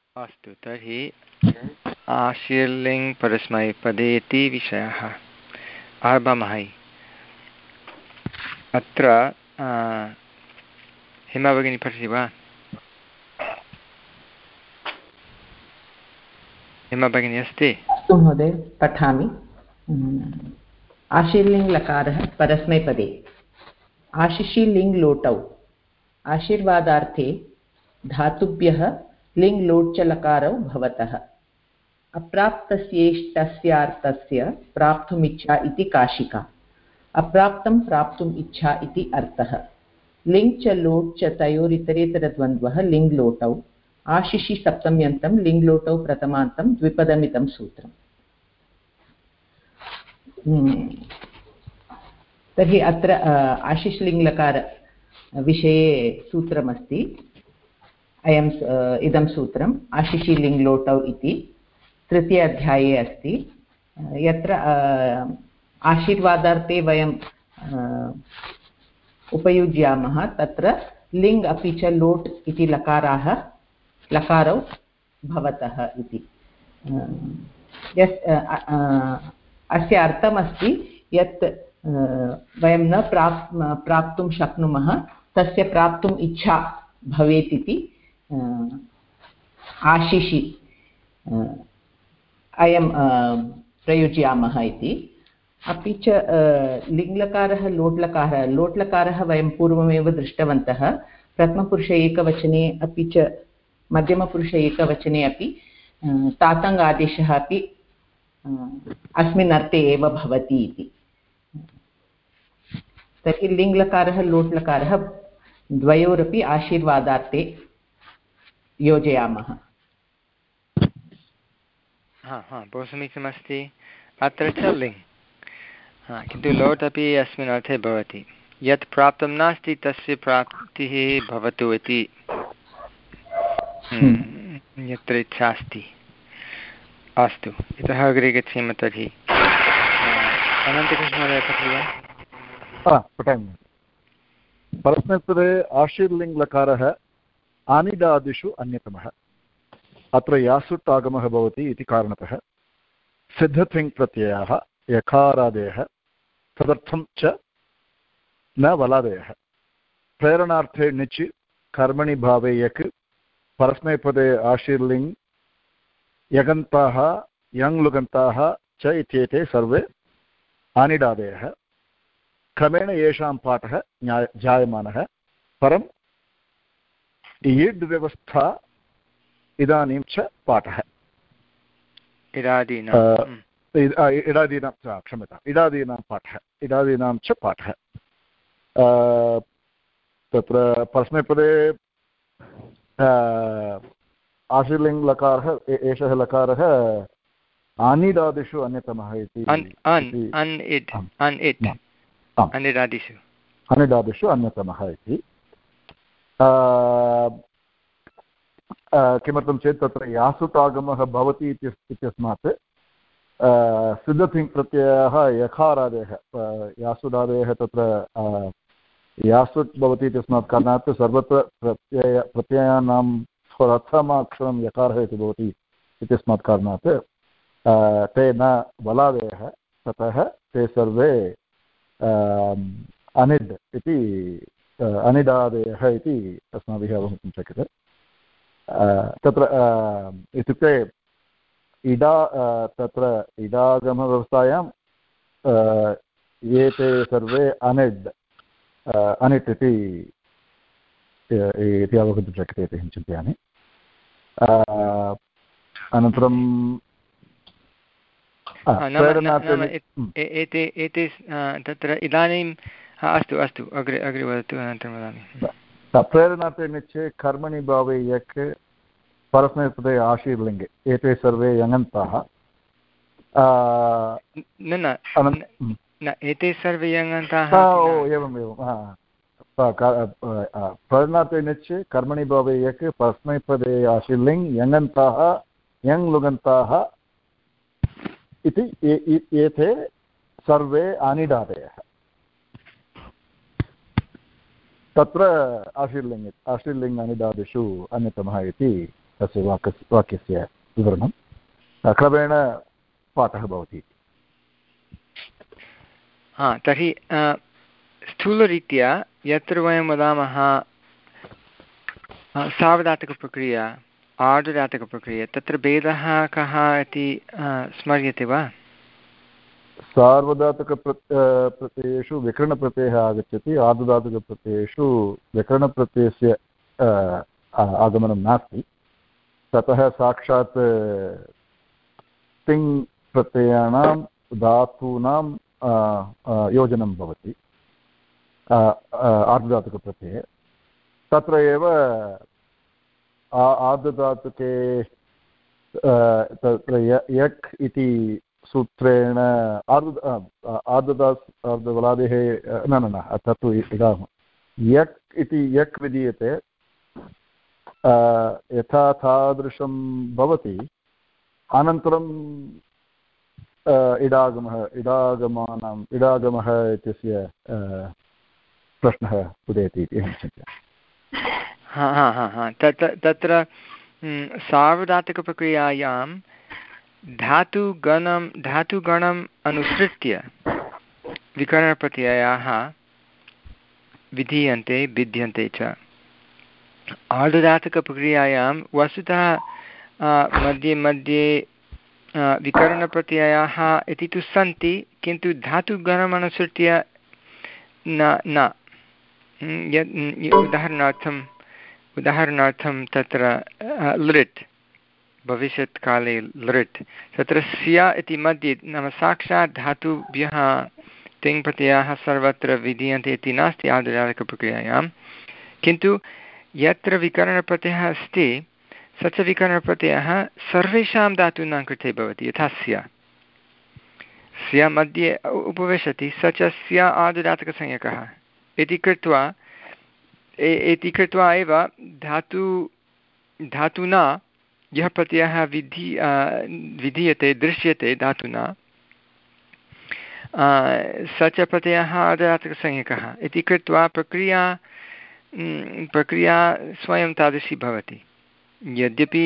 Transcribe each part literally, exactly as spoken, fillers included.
अस्तु तर्हि आशीर्लिङ् परस्मैपदे इति विषयः आरभामः। अत्र हेमा भगिनी पठति वा? हेमा भगिनी अस्ति? अस्तु महोदय, पठामि। आशीर्लिङ् लकारः परस्मैपदे। आशिषि लिङ् लोटौ। आशीर्वादार्थे धातुभ्यः लिङ् लोट् च लकारौ भवतः। अप्राप्तस्येष्टस्यार्थस्य प्राप्तुमिच्छा इति काशिका। अप्राप्तं प्राप्तुम् इच्छा इति अर्थः। लिङ् च लोट् च तयोरितरेतरद्वन्द्वः लिङ् लोटौ। आशिषि सप्तम्यन्तं लिङ् लोटौ प्रथमान्तं द्विपदमिदं सूत्रम्। तर्हि अत्र आशिष्लिङ्लकार विषये सूत्रमस्ति। अयं इदं सूत्रम् आशिषि लिङ् लोटौ इति तृतीय अध्याये अस्ति। यत्र आशीर्वादार्थे वयं उपयुज्यामः तत्र लिङ् अपि च लोट् इति लकाराः लकारौ भवतः इति। यस् अस्य अर्थमस्ति यत् वयं न प्राप् प्राप्तुं शक्नुमः तस्य प्राप्तुम् इच्छा भवेत् इति आशिषि अयं प्रयुज्यामः इति। अपि च लिङ्लकारः लोट्लकारः लोट्लकारः वयं पूर्वमेव दृष्टवन्तः। प्रथमपुरुष एकवचने अपि च मध्यमपुरुष एकवचने अपि तातङ् आदेशः अपि अस्मिन् अर्थे एव भवति इति। तर्हि लिङ्लकारः लोट्लकारः द्वयोरपि आशीर्वादार्थे योजयामः। हा हा बहु समीचीनमस्ति। अत्र च लिङ्, किन्तु लोट् अपि अस्मिन् अर्थे भवति। यत् प्राप्तं नास्ति तस्य प्राप्तिः भवतु इति यत्र इच्छा अस्ति। अस्तु, इतः अग्रे गच्छेम। तर्हि अनन्तकृष्णमहोदय पठति वा? पठामि। परस्मैपदे आशीर्लिङ् लकारः आनिडादिषु अन्यतमः। अत्र यासुट् आगमः भवति इति कारणतः सिद्धत्विङ् प्रत्ययाः यकारादयः तदर्थं च न वलादयः। प्रेरणार्थे णिच् कर्मणि भावे यक् परस्मैपदे आशीर्लिङ् यगन्ताः यङ् लुगन्ताः च इत्येते सर्वे आनिडादयः। क्रमेण येषां पाठः जायमानः। परम् इड् व्यवस्था इदानीं च पाठः। इडादीनां क्षम्यताम् इडादीनां पाठः इडादीनां च पाठः। तत्र परस्मैपदे आशीर्लिङ् लकारः एषः लकारः आनिडादिषु अन्यतमः इति। अनिडादिषु अन्यतमः इति। किमर्थं चेत् तत्र यासुट् आगमः भवति इत्यस्मात् सिद्धतिङ् प्रत्ययः यकारादयः यासुडादयः तत्र यासुट् भवति इत्यस्मात् कारणात् सर्वत्र प्रत्यय प्रत्ययानां प्रथमाक्षरं यकारः इति भवति इत्यस्मात् कारणात् ते न वलादयः। ततः ते सर्वे अनिड् इति अनिडादयः इति अस्माभिः अवगन्तुं शक्यते। तत्र इत्युक्ते इडा तत्र इडागमव्यवस्थायां एते सर्वे अनिड् अनिट् इति इति अवगन्तुं शक्यते इति अहं चिन्तयामि। अनन्तरं एते एते तत्र इदानीं अस्तु अस्तु अग्रे अग्रे वदतु, अनन्तरं वदामि। प्रेरणार्थे निश्चये कर्मणि भावे यक् परस्मैपदे आशीर्लिङ्गे एते सर्वे यङन्ताः। न न एते सर्वे यङन्ताः। ओ एवम् एवं प्रेरणार्थे निश्चये कर्मणि भावे यक् परस्मैपदे आशीर्लिङ् यङन्ताः यङ् लुगन्ताः इति एते सर्वे आनिडादयः। तत्र आशीर्लिङ् आशीर्लिङ् अनिडादिषु अन्यतमः इति तस्य वाक्यस्य वाक्यस्य विवरणं क्रमेण पाठः भवति। हा तर्हि स्थूलरीत्या यत्र वयं वदामः सार्वधातुकप्रक्रिया आर्धधातुकप्रक्रिया तत्र भेदः कः इति स्मर्यते वा? सार्वधातुकप्र प्रत्ययेषु विकरणप्रत्ययः आगच्छति, आर्धधातुकप्रत्ययेषु विकरणप्रत्ययस्य आगमनं नास्ति। ततः साक्षात् तिङ् प्रत्ययानां धातूनां योजनं भवति आर्धधातुकप्रत्यये। तत्र एव आर्धधातुके तत्र यक् इति सूत्रेण आर्ध आर्धदास् आर्धवलादेः न न न तत्तु इदानीं यक् इति यक् विधीयते यथा तादृशं भवति। अनन्तरं इडागमः इडागमानाम् इडागमः इत्यस्य प्रश्नः उदेति इति अहं चिन्तयामि। हा हा हा हा तत्र तत्र सार्वधातुकप्रक्रियायां धातुगणं धातुगणम् अनुसृत्य विकरणप्रत्ययाः विधीयन्ते भिद्यन्ते च। आर्धधातुकप्रक्रियायां वस्तुतः मध्ये मध्ये विकरणप्रत्ययाः इति तु सन्ति, किन्तु धातुगणम् अनुसृत्य न न यत् उदाहरणार्थम् उदाहरणार्थं तत्र लृट् भविष्यत्काले लृट् तत्र स्या इति मध्ये नाम साक्षात् धातुभ्यः तिङ् प्रत्ययाः सर्वत्र विधीयन्ते इति नास्ति आर्धधातुकप्रक्रियायां, किन्तु यत्र विकरणप्रत्ययः अस्ति स च विकरणप्रत्ययः सर्वेषां धातूनां कृते भवति। यथा स्या स्या मध्ये उपविशति स च स्या आर्धधातुकसंज्ञकः इति कृत्वा इति कृत्वा एव धातु धातुना यः प्रत्ययः विधि विधीयते दृश्यते धातुना स च प्रत्ययः आर्धधातुकसंज्ञकः इति कृत्वा प्रक्रिया प्रक्रिया स्वयं तादृशी भवति। यद्यपि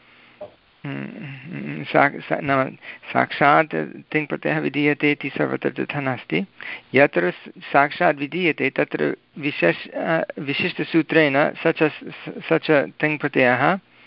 नाम साक्षात् तिङ् प्रत्ययः विधीयते इति सर्वत्र तथा नास्ति, यत्र साक्षात् विधीयते तत्र विशेष विशिष्टसूत्रेण स च स च तिङ् प्रत्ययः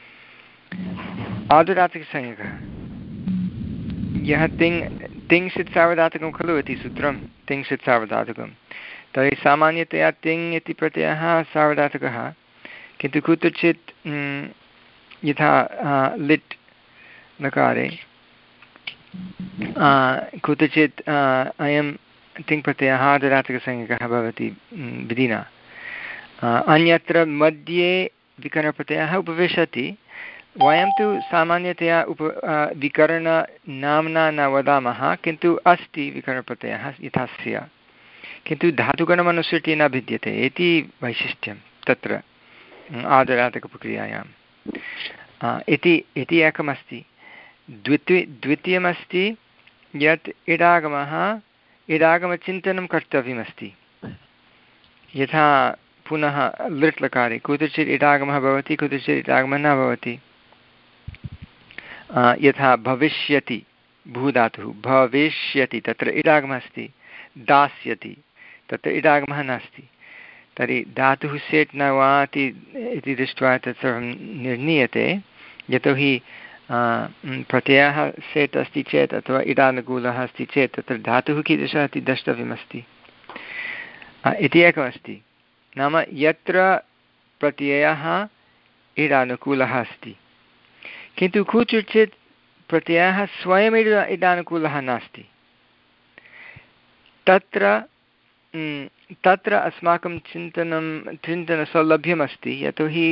आर्धधातुकसंज्ञकः। यः तिङ् तिङ्क्षित् सार्वधातुकं खलु इति सूत्रं तिङ्क्षित् सार्वधातुकं, तर्हि सामान्यतया तिङ् इति प्रत्ययः सार्वधातुकः, किन्तु कुत्रचित् यथा लिट् नकारे कुत्रचित् अयं तिङ् प्रत्ययः आर्धधातुकसंज्ञकः भवति विधिना, अन्यत्र मध्ये विकरणप्रत्ययः उपविशति। वयं तु सामान्यतया उप विकरणनाम्ना न वदामः, किन्तु अस्ति विकरणप्रत्ययः यथा स्या, किन्तु धातुगणमनुसृत्य न भिद्यते इति वैशिष्ट्यं तत्र आर्धधातुकप्रक्रियायाम् इति इति एकमस्ति। द्वितीय द्वितीयमस्ति यत् इडागमः इडागमचिन्तनं कर्तव्यमस्ति। यथा पुनः लृट् लकारे कुत्रचित् इडागमः भवति, कुत्रचित् इडागमः न भवति। यथा भविष्यति भूधातुः भविष्यति तत्र इडागमः अस्ति, दास्यति तत्र इडागमः नास्ति। तर्हि धातुः सेट् न वा इति दृष्ट्वा तत् सर्वं निर्णीयते। यतोहि प्रत्ययः सेट् अस्ति चेत् अथवा इडानुकूलः अस्ति चेत् तत्र धातुः कीदृशः इति द्रष्टव्यमस्ति इति एकमस्ति। नाम यत्र प्रत्ययः इडानुकूलः अस्ति, किन्तु कुत्रचित् प्रत्ययः स्वयम् इडा इडानुकूलः नास्ति, तत्र तत्र अस्माकं चिन्तनं चिन्तनसौलभ्यमस्ति। यतोहि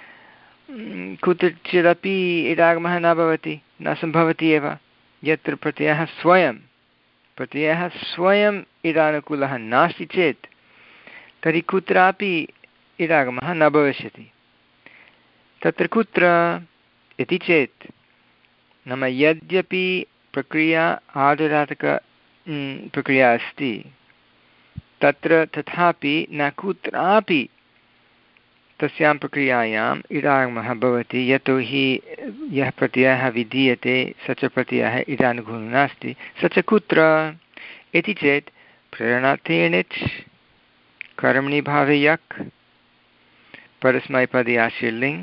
कुत्रचिदपि इडागमः न भवति, न सम्भवति एव। यत्र प्रत्ययः स्वयं प्रत्ययः स्वयम् इडानुकूलः नास्ति चेत् तर्हि कुत्रापि इडागमः न भविष्यति। तत्र कुत्र इति चेत् नाम यद्यपि प्रक्रिया आर्धधातुक प्रक्रिया अस्ति, तत्र तथापि न कुत्रापि तस्यां प्रक्रियायाम् इडागमः भवति यतोहि यः प्रत्ययः विधीयते स च प्रत्ययः इडानुगुणो नास्ति स च कुत्र इति चेत् प्रेरणार्थे णिच् कर्मणि भावे यक् परस्मैपदे आशीर्लिङ्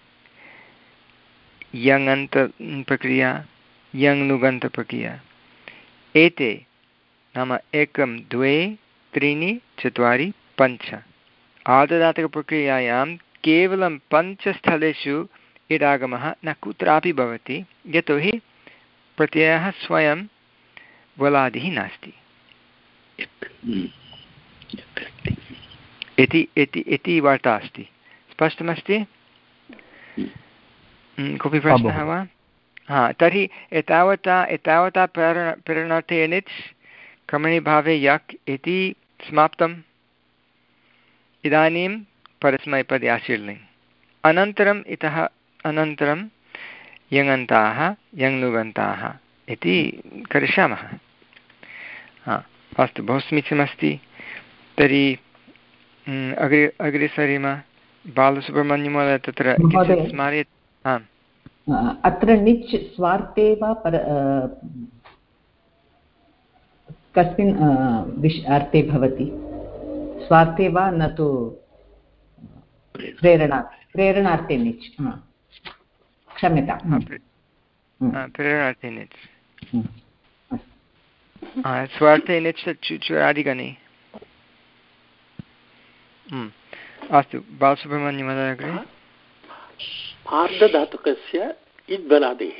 यङन्त प्रक्रिया यङ्नुगन्तप्रक्रिया एते नाम एकं द्वे त्रीणि चत्वारि पञ्च आददातकप्रक्रियायां केवलं पञ्चस्थलेषु इडागमः न कुत्रापि भवति यतोहि प्रत्ययः स्वयं वलादिः नास्ति इति इति इति वार्ता अस्ति। स्पष्टमस्ति? कोऽपि प्रश्नः वा? हा तर्हि एतावता एतावता प्रेरण प्रेरणार्थे णिच् कर्मणि भावे यक् इति समाप्तम्। इदानीं परस्मैपदे आशीर्लिङ् अनन्तरम् इतः अनन्तरं यङन्ताः यङ्नुगन्ताः इति करिष्यामः। हा अस्तु बहु समीचीनमस्ति। तर्हि अग्रे अग्रे सरेम। बालसुब्रह्मण्यमहोदय तत्र किञ्चित् स्मारयत्। आम् अत्र णिच् स्वार्थे वा पर कस्मिन् विश् अर्थे भवति? स्वार्थे वा न तु प्रेरणा प्रेरणार्थे णिच् क्षम्यतां प्रेरणार्थे णिच् स्वार्थे णिच् चुरादिगणे। अस्तु बालसुब्रह्मण्यमहोदय अग्रे। आर्धधातुकस्य इद्बलादेः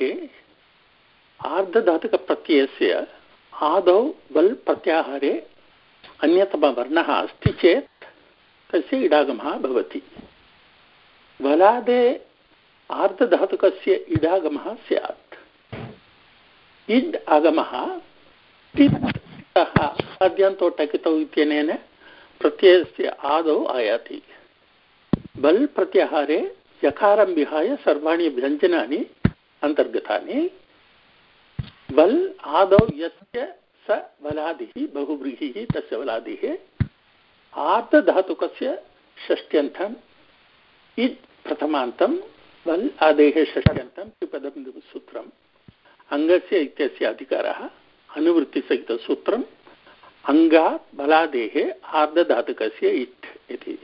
आर्धधातुकप्रत्ययस्य आदौ बल् प्रत्याहारे अन्यतमवर्णः अस्ति चेत् तस्य इडागमः भवति। बलादे आर्धधातुकस्य इडागमः स्यात्। इड् आगमः तित् आद्यन्तौ टकितौ इत्यनेन प्रत्ययस्य आदौ आयाति। बल् प्रत्याहारे यकारं विहाय सर्वाणि व्यञ्जनानि अन्तर्गतानि। बल् आदौ यस्य स बलादिः बहुव्रीहिः तस्य बलादिः आर्धधातुकस्य षष्ट्यन्तं इद् प्रथमान्तं बल् आदेः षष्ट्यन्तं त्रिपदं सूत्रम् अङ्गस्य इत्यस्य अधिकारः अनुवृत्तिसहितसूत्रम् अङ्गात् बलादेः आर्धधातुकस्य इट् इति।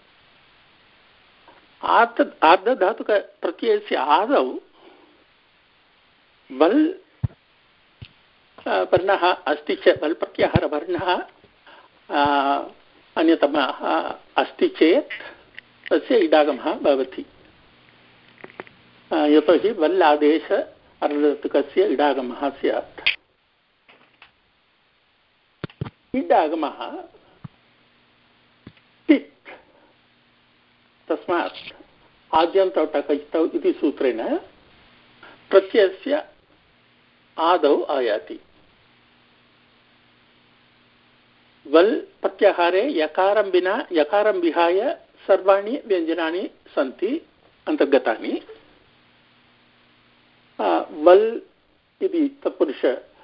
आर्ध आर्धधातुकप्रत्ययस्य आदौ बल् वर्णः अस्ति चेत् बल् प्रत्याहारवर्णः अन्यतमः अस्ति चेत् तस्य इडागमः भवति। यतोहि बल् आदेश अर्धधातुकस्य इडागमः स्यात्। इडागमः तित् तस्मात् आद्यन्तौ टकितौ इति सूत्रेण प्रत्ययस्य आदौ आयाति। वल् प्रत्याहारे यकारं विना यकारं विहाय सर्वाणि व्यञ्जनानि सन्ति अन्तर्गतानि। वल् इति तत्पुरुष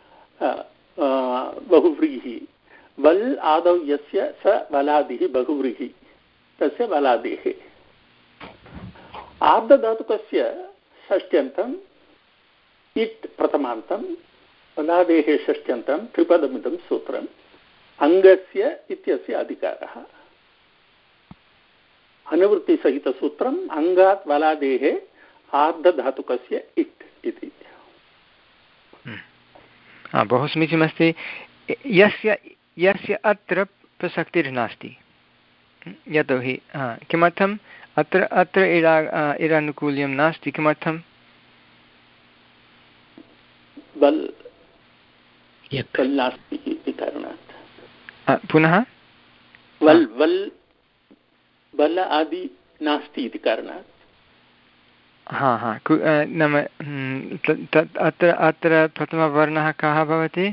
बहुव्रीहि वल् आदौ यस्य स बलादिः बहुव्रीहि तस्य बलादेः आर्धधातुकस्य षष्ट्यन्तं इट् प्रथमान्तं बलादेः षष्ट्यन्तं त्रिपदमिदं सूत्रम् अङ्गस्य इत्यस्य अधिकारः अनुवृत्तिसहितसूत्रम् अङ्गात् बलादेः आर्धधातुकस्य इट् इति। बहु समीचीनमस्ति। यस्य यस्य अत्र प्रसक्तिर्नास्ति यतोहि किमर्थम् अत्र अत्र इडा इडानुकूल्यं नास्ति। किमर्थं? बल् नास्ति इति कारणात्। पुनः वल् वल् बल आदि नास्ति इति कारणात्। हा हा नाम अत्र अत्र प्रथमवर्णः कः भवति?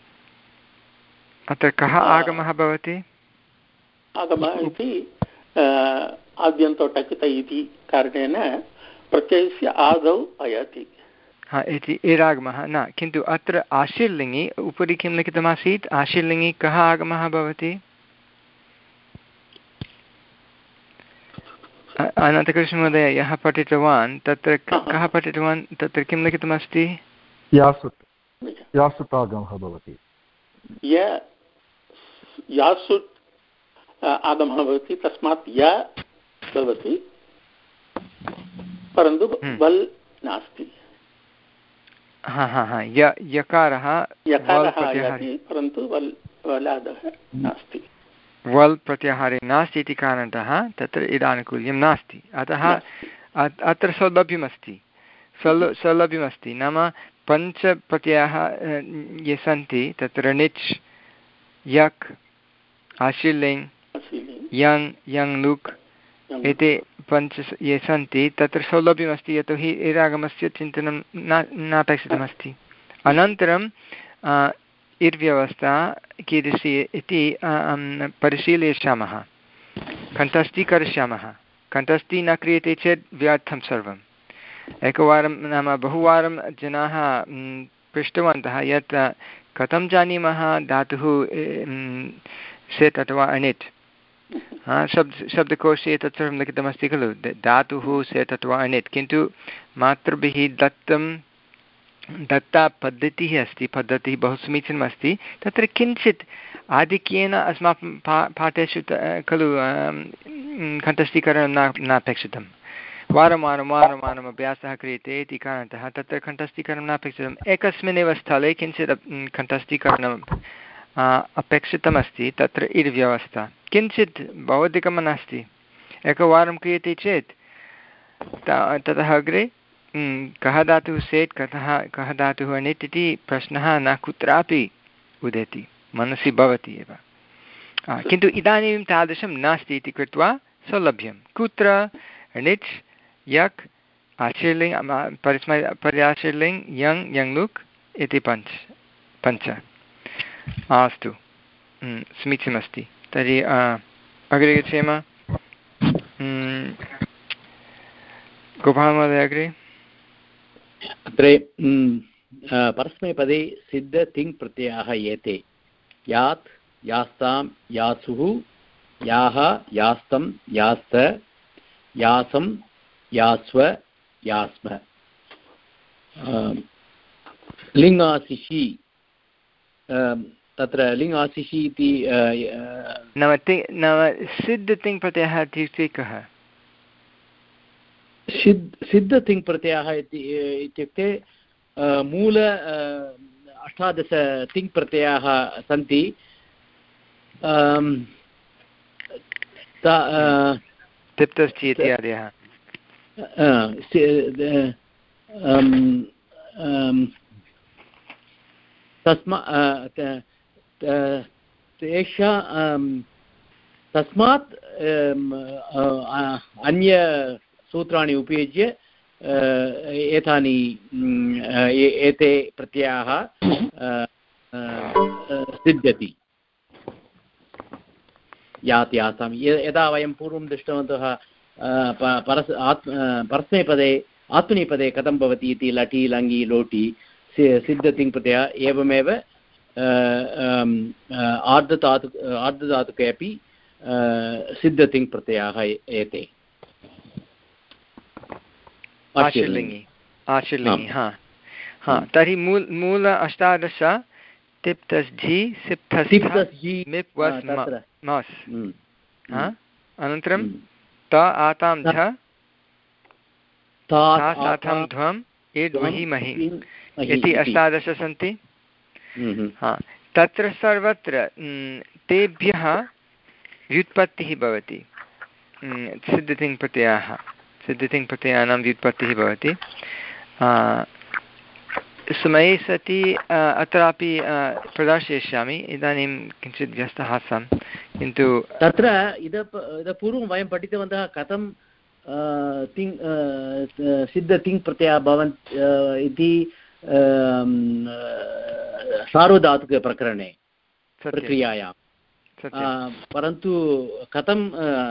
अत्र कः आगमः भवति? आगमः इति आद्यन्तौ टकित इति कारणेन प्रत्ययस्य आदौ आयाति। हा इति इडागमः न, किन्तु अत्र आशीर्लिङ्गि उपरि किं लिखितमासीत्? आशीर्लिङ्गि कः आगमः भवति? अनन्तकृष्णमहोदय यः पठितवान् तत्र कः पठितवान् तत्र किं लिखितमस्ति यासुट् यासुतागमः भवति यासुट् आगमः भवति तस्मात् य भवति परन्तु वल् नास्ति हा हा हा य यकारः परन्तु वल् वलादः नास्ति वल् प्रत्याहारे नास्ति इति कारणतः तत्र इदानुकूल्यं नास्ति अतः अत्र सौलभ्यमस्ति सौल सौलभ्यमस्ति नाम पञ्चप्रत्ययाः ये सन्ति तत्र निच् यक् आशीर्लिङ् यङ् यङ् लुक् एते पञ्च ये सन्ति तत्र सौलभ्यमस्ति यतोहि इरागमस्य चिन्तनं न नापेक्षितमस्ति अनन्तरं इर्व्यवस्था कीदृशी इति परिशीलयिष्यामः कण्ठस्थीकरिष्यामः कण्ठस्थी न क्रियते चेत् व्यर्थं सर्वम् एकवारं नाम बहुवारं जनाः पृष्टवन्तः यत् कथं जानीमः धातुः सेट् अथवा अनिट् शब्द शब्दकोशे तत्सर्वं लिखितमस्ति खलु धातुः सेट् अथवा अनिट् किन्तु मातृभिः दत्तं दत्ता पद्धतिः अस्ति पद्धतिः बहु समीचीनमस्ति तत्र किञ्चित् आधिक्येन अस्माकं पा पाठेषु खलु कण्ठस्थीकरणं न नापेक्षितं वारं वारं वारं वारम् अभ्यासः क्रियते इति कारणतः तत्र कण्ठस्थीकरणं नापेक्षितम् एकस्मिन्नेव स्थले किञ्चित् कण्ठस्थीकरणम् अपेक्षितमस्ति तत्र इर्व्यवस्था किञ्चित् बहुधिकं नास्ति एकवारं क्रियते चेत् ततः अग्रे कः धातुः सेट् कथः कः धातुः अनिट् इति प्रश्नः न कुत्रापि उदेति मनसि भवति एव किन्तु इदानीं तादृशं नास्ति इति कृत्वा सौलभ्यं कुत्र अनिच् यक् आशीर्लिङ् परिस्मै पर्याशीर्लिङ् यङ् यङ् लुक् इति पञ्च पञ्च अस्तु समीचीनमस्ति तर्हि अग्रे गच्छेम गोपालमहोदय अग्रे अत्र परस्मैपदे सिद्ध तिङ् प्रत्ययाः एते यात् यास्तां यासुः याः यास्तं यास्त यासं यास्व यास्म लिङ्गासिषि तत्र लिङ्गासिषि इति नाम ति नाम सिद्ध तिङ् प्रत्ययः इत्युक्ते कः सिद्ध सिद्ध तिङ् प्रत्ययः इत्युक्ते मूल अष्टादश तिङ् प्रत्ययाः सन्ति तिप्तस्थि इत्यादयः तस्मा तेषा तस्मात् अन्य सूत्राणि उपयुज्य एतानि एते प्रत्ययाः सिद्ध्यति यात् यासां यदा वयं पूर्वं दृष्टवन्तः परस् परस्मैपदे आत्मनेपदे कथं भवति इति लटि लङि लोटि सिद्धतिङ् प्रत्ययः एवमेव आर्धधातु आर्धधातुके अपि सिद्धतिङ् प्रत्ययाः एते आशीर्लिङ्गि आशीर्लिङ्गि हा हा तर्हि मूल मूल अष्टादश तिप्तस्झि सिप्तस्थि मिप् वस् मस् अनन्तरं त आतां ध साथं ध्वम् इड् महि महि इति अष्टादश सन्ति हा तत्र सर्वत्र तेभ्यः व्युत्पत्तिः भवति सिद्धतिङ् प्रत्ययाः सिद्धतिङ् प्रत्ययानां व्युत्पत्तिः भवति समये सति अत्रापि प्रदर्शयिष्यामि इदानीं किञ्चित् व्यस्तः आसम् किन्तु तत्र इतः इतः पूर्वं वयं पठितवन्तः कथं तिङ् सिद्धतिङ् प्रत्ययः भवन्ति इति सार्वधातुकप्रकरणे प्रक्रियायां परन्तु कथं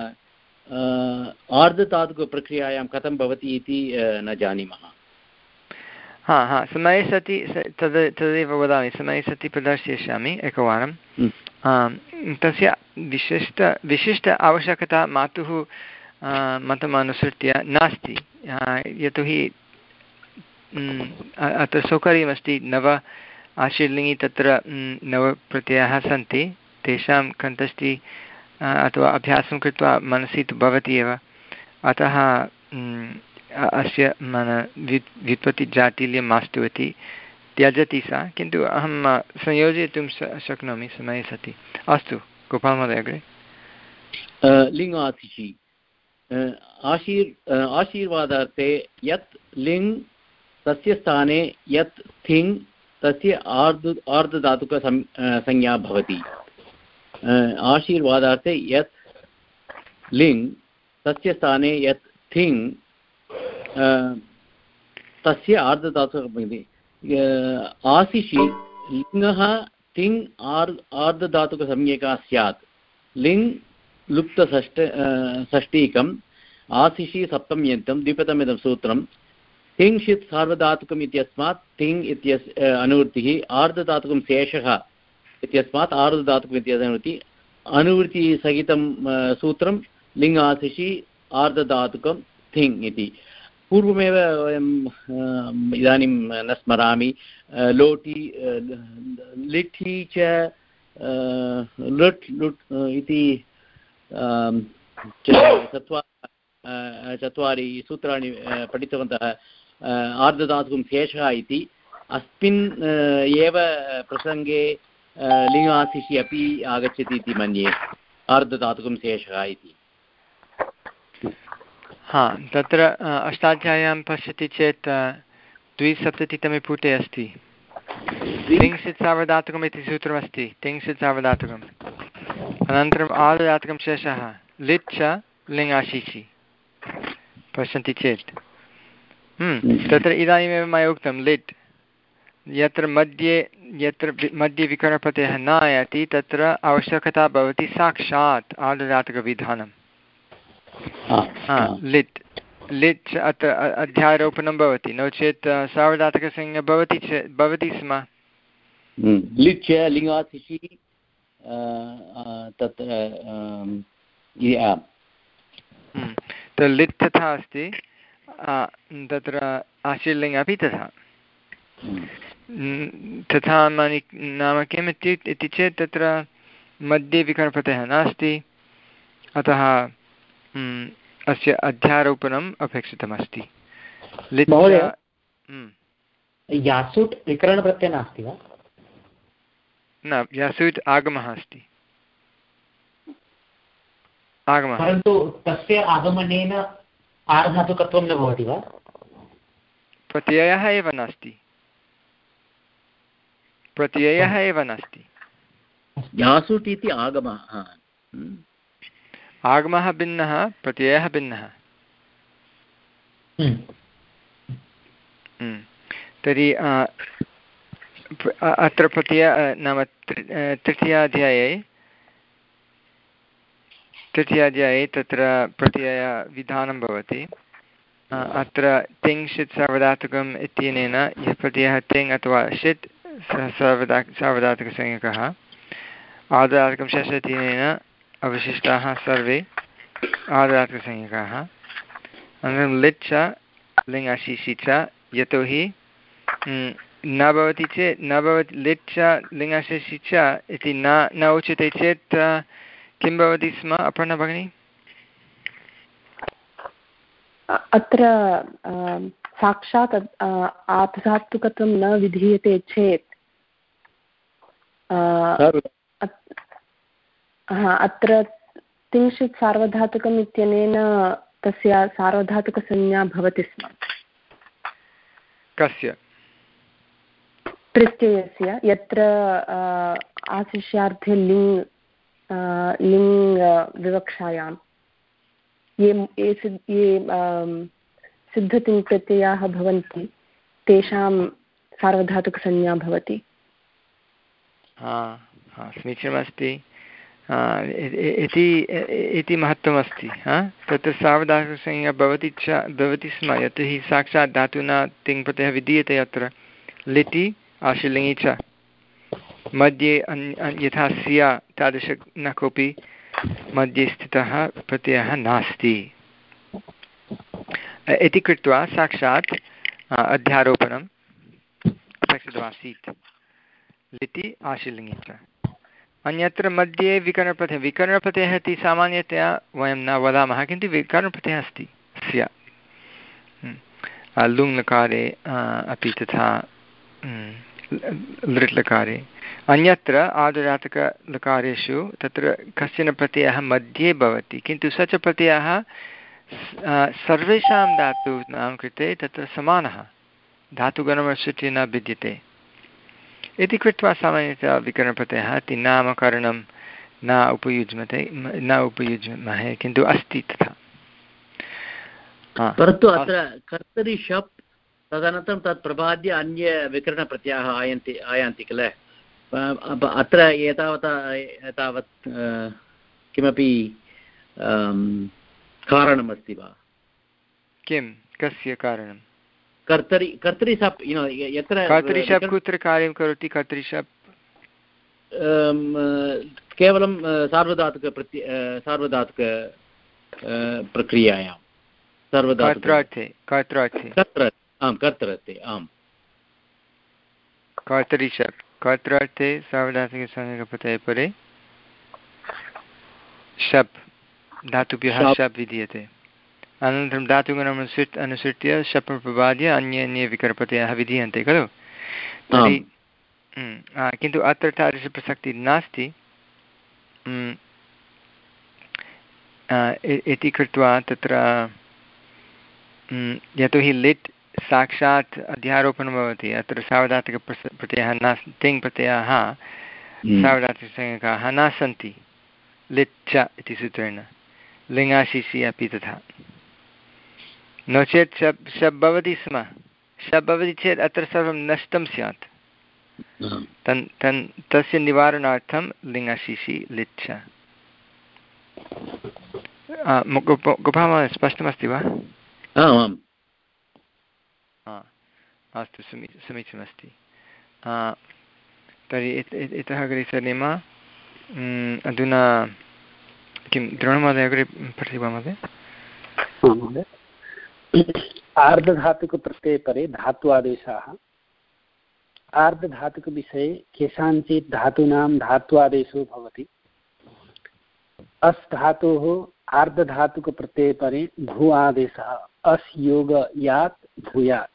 आर्धधातुकप्रक्रियायां कथं भवति इति न जानीमः हा हा समये सति तद् तदेव वदामि समये सति प्रदर्शयिष्यामि एकवारं तस्य विशिष्ट विशिष्ट आवश्यकता मातुः मतम् अनुसृत्य नास्ति, यतोहि अत्र सौकर्यमस्ति। नव आशीर्लिङ्गि तत्र नव प्रत्ययाः सन्ति, तेषां कण्ठस्थी अथवा अभ्यासं कृत्वा मनसि तु भवति एव। अतः अस्य मन व्युत्पत्तिजाटिल्यं मास्तु इति त्यजति सा, किन्तु अहं संयोजयितुं शक्नोमि समये सति। अस्तु गोपालमहोदय अग्रे। लिङ् आशिषि आशीर् आशीर्वादार्थे यत् लिङ् तस्य स्थाने यत् थिङ् तस्य आर्ध आर्धधातुक संज्ञा भवति। आशीर्वादार्थे यत् लिङ् तस्य स्थाने यत् थिङ् तस्य आर्धधातुक भवति। आशिषि लिङ्गः तिङ् आर् आर्धधातुकसंज्ञका स्यात्। लिङ् लुप्तषष्ठ षष्ठीकम् आशिषि सप्तम्यन्तं द्विपदमिदं सूत्रं तिङ्क्षित् सार्वधातुकम् इत्यस्मात् तिङ् इत्यस्य अनुवृत्तिः आर्धधातुकं शेषः इत्यस्मात् आर्धधातुकम् इत्यस्य अनुवृत्तिः अनुवृत्तिसहितं सूत्रं लिङ् आशिषि आर्धधातुकं थिङ् इति। पूर्वमेव वयम् इदानीं न स्मरामि, लोटि लिठि च लुट् लुट् इति चत्वारि चत्वारि सूत्राणि पठितवन्तः। आर्धधातुकं शेषः इति अस्मिन् एव प्रसङ्गे लिङ्गाशिषि अपि आगच्छति इति मन्ये, आर्धधातुकं शेषः इति। हा, तत्र अष्टाध्याय्यां पश्यति चेत् द्विसप्ततितमे पुटे अस्ति तिङ्क्षित् सार्वधातुकम् इति सूत्रमस्ति। तिङ्क्षित् सार्वधातुकम् अनन्तरम् आर्धधातुकं शेषः लिट् च लिङ्गाशिषि पश्यन्ति चेत् तत्र इदानीमेव मया उक्तं लिट् यत्र मध्ये यत्र मध्ये विकरणप्रत्ययः न आयाति तत्र आवश्यकता भवति साक्षात् आर्धधातुकविधानं। लिट् लिट् अत्र अध्यारोपणं भवति, नो चेत् सार्वधातुकसंज्ञा भवति चेत् भवति स्म। लिट् च लिङ्गाशिषि तत्र लिट् तथा अस्ति, तत्र आशीर्लिङ् अपि तथा तथा नाम किम् इति चेत् तत्र मध्ये विकरणप्रत्ययः नास्ति, अतः अस्य अध्यारोपणम् अपेक्षितमस्ति। यासुट् विकरणप्रत्ययः नास्ति वा? न, यासुट् आगमः अस्ति, आगमः। परन्तु तस्य आगमनेन आर्धधातुकत्वं न भवति वा? प्रत्ययः एव नास्ति, प्रत्ययः एव नास्ति। यासुट् इति आगमः, आगमः भिन्नः, प्रत्ययः भिन्नः। तर्हि अत्र प्रत्यय नाम तृतीयाध्याये तृतीयाध्याये तत्र प्रत्ययविधानं भवति। अत्र तिङ् षित् सार्वधातुकम् इत्यनेन यः प्रत्ययः तिङ् अथवा षित् सः सार्वधा सार्वधातुकसंज्ञकः, आर्धधातुकं शेषः इत्यनेन अवशिष्टाः सर्वे आर्धधातुकसंज्ञकाः। अनन्तरं लिट् च लिङ्गाशिषि च, यतोहि न भवति चेत् न भवति लिट् च लिङ्गाशिषि च इति न न उच्यते चेत् किं भवति स्म अपर्णा भगिनी? अत्र साक्षात् आर्धधातुकत्वं न विधीयते चेत् अत्र तिङ्क्षित् सार्वधातुकम् इत्यनेन तस्य सार्वधातुकसंज्ञा भवति स्म। कस्य? प्रत्ययस्य, यत्र आशिष्यार्थे लिङ् लिङ् विवक्षायां ये ये सिद्ध ये सिद्धतिङ् प्रत्ययाः भवन्ति तेषां सार्वधातुकसंज्ञा भवति। हा हा समीचीनमस्ति इति इति महत्त्वमस्ति। तत्र सार्वधातुकसंज्ञा भवति च भवति स्म, यतोहि साक्षात् धातुना तिङ् प्रत्ययः विधीयते अत्र लिटि आशीर्लिङ्गि च। मध्ये यथा स्या तादृश न कोऽपि मध्ये स्थितः प्रत्ययः नास्ति, इति कृत्वा साक्षात् अध्यारोपणम् अपेक्षितमासीत् लिटि आशीर्लिङ्गे च। अन्यत्र मध्ये विकरणप्रत्ययः विकरणप्रत्ययः इति सामान्यतया वयं न वदामः, किन्तु विकरणप्रत्ययः अस्ति स्यात् लुङ्लकारे अपि तथा लृट्लकारे। अन्यत्र आर्धधातुकलकारेषु तत्र कश्चन प्रत्ययः मध्ये भवति, किन्तु स च प्रत्ययः सर्वेषां धातूनां कृते तत्र समानः, धातुगणमनुसृत्य न भिद्यते इति कृत्वा सामान्यतया विकरणप्रत्ययः इति नामकरणं न उपयुज्यते न उपयुज्महे, किन्तु अस्ति तथा। परन्तु अत्र कर्तरि शप् तदनन्तरं तत् प्रबाद्य अन्य विकरणप्रत्ययाः आयन्ति आयान्ति किल। अत्र एतावता एतावत् किमपि कारणमस्ति वा? किं कस्य कारणं? कर्तरि कर्तरि शप् यत्र कर्तरि शप् कुत्र कार्यं करोति? कर्तरि शप् केवलं सार्वधातुकप्रत्य सार्वधातुक प्रक्रियायां कर्त्रार्थे कर्त्रार्थे कर्त्र आम् कर्तृर्थे आम् कर्तरि शप् कर्त्रार्थे सार्वधातुकसंज्ञकप्रत्यये परे शप् धातुभ्यः शप् विधीयते। अनन्तरं धातुगणम् अनुसृत् अनुसृत्य शप् प्रबाद्य अन्ये अन्ये विकरणप्रत्ययाः विधीयन्ते खलु। तर्हि किन्तु अत्र तादृशप्रसक्तिः नास्ति इति कृत्वा तत्र यतोहि लिट् साक्षात् अध्यारोपणं भवति, अत्र सार्वधातुकप्रत्ययः न तिङ् प्रत्ययाः सार्वधातुकसंज्ञकाः न सन्ति लिट् च इति सूत्रेण, लिङ्गाशिशि अपि तथा। नो चेत् शब् शब् भवति स्म, शब् भवति चेत् अत्र सर्वं नष्टं स्यात्, तन् तन् तस्य निवारणार्थं लिङ्गाशिशि लिट् च। गोपाल स्पष्टमस्ति वा? आम् अस्तु, समी समीचीनमस्ति। तर्हि इतः अग्रे सरेम। अधुना किं द्रोणमहोदय अग्रे पठति वा महोदय? महोदय, आर्धधातुकप्रत्यये परे धात्वादेशाः। आर्धधातुकविषये केषाञ्चित् धातूनां धात्वादेशो भवति। अस् धातोः आर्धधातुकप्रत्यये परे भू आदेशः अस् योग यात् भूयात्।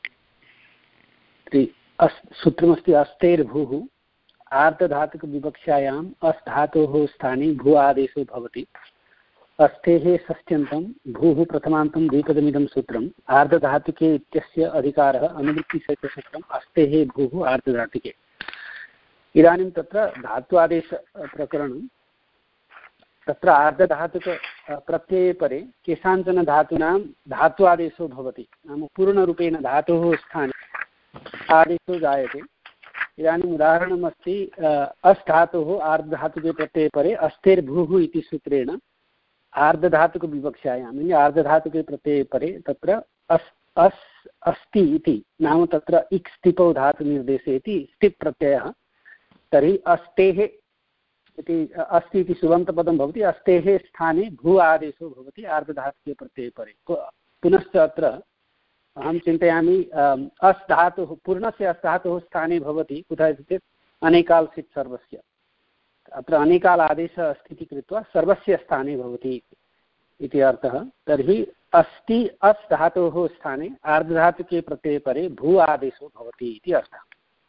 अस् सूत्रमस्ति अस्तेर्भूः। आर्धधातुकविवक्षायाम् अस् धातोः स्थाने भू आदेशो भवति। अस्तेः षष्ट्यन्तं भूः प्रथमान्तं द्विपदमिदं सूत्रम् आर्धधातुके इत्यस्य अधिकारः अनुवृत्तिसहितसूत्रम् अस्तेः भूः आर्धधातुके। इदानीं तत्र धात्वादेशप्रकरणं, तत्र आर्धधातुकप्रत्यये परे केषाञ्चन धातूनां धात्वादेशो भवति, नाम पूर्णरूपेण धातोः स्थाने आदेशो जायते। इदानीम् उदाहरणमस्ति अस् धातोः आर्धधातुके प्रत्यये परे अस्तेर्भूः इति सूत्रेण आर्धधातुकविवक्षायां आर्धधातुके प्रत्यये परे तत्र अस् अस् अस्ति इति, नाम तत्र इक् स्टिपौ धातुनिर्देशयति स्टिप् प्रत्ययः। तर्हि अस्तेः इति अस्ति इति सुबन्तपदं भवति, अस्तेः स्थाने भू आदेशो भवति आर्धधातुके प्रत्यये परे। पुनश्च अत्र अहं चिन्तयामि अस् धातुः पूर्णस्य अस् धातुः स्थाने भवति कुतः इति चेत् अनेकाल् सिट् सर्वस्य, अत्र अनेकाल आदेशः अस्ति इति कृत्वा सर्वस्य स्थाने भवति इति अर्थः। तर्हि अस्ति अस् धातोः स्थाने आर्धधातुके प्रत्यये परे भू आदेशो भवति इति अर्थः।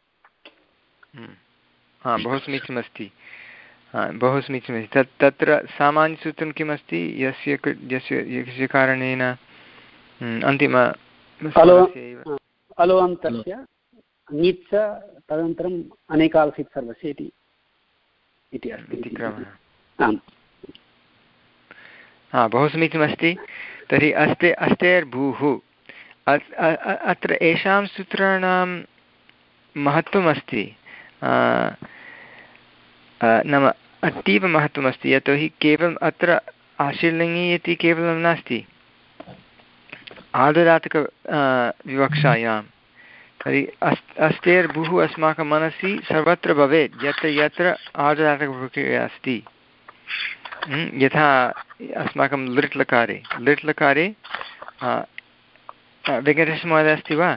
हा, बहु समीचीनमस्ति, बहु समीचीनमस्ति। तत् तत्र सामान्यसूत्रं किमस्ति यस्य यस्य यस्य कारणेन अन्तिम अलोऽन्तस्य ङित् तदनन्तरम् अनेकाल् सिट् सर्वस्य इति इति अस्ति क्रमः। आम्, हा, बहु समीचीनमस्ति। तर्हि अस्ते अस्तेर्भूः, अत्र येषां सूत्राणां महत्त्वमस्ति, नाम अतीवमहत्त्वमस्ति, यतोहि केवलम् अत्र आशीर्लिङ्गि इति केवलं नास्ति, आर्धधातुक विवक्षायां। तर्हि अस् अस्तेर्भूः अस्माकं मनसि सर्वत्र भवेत्, यत्र यत्र आर्धधातुकप्रक्रिया अस्ति। यथा अस्माकं लिट् लकारे लिट् लकारे वेङ्कटेशमहोदय अस्ति वा?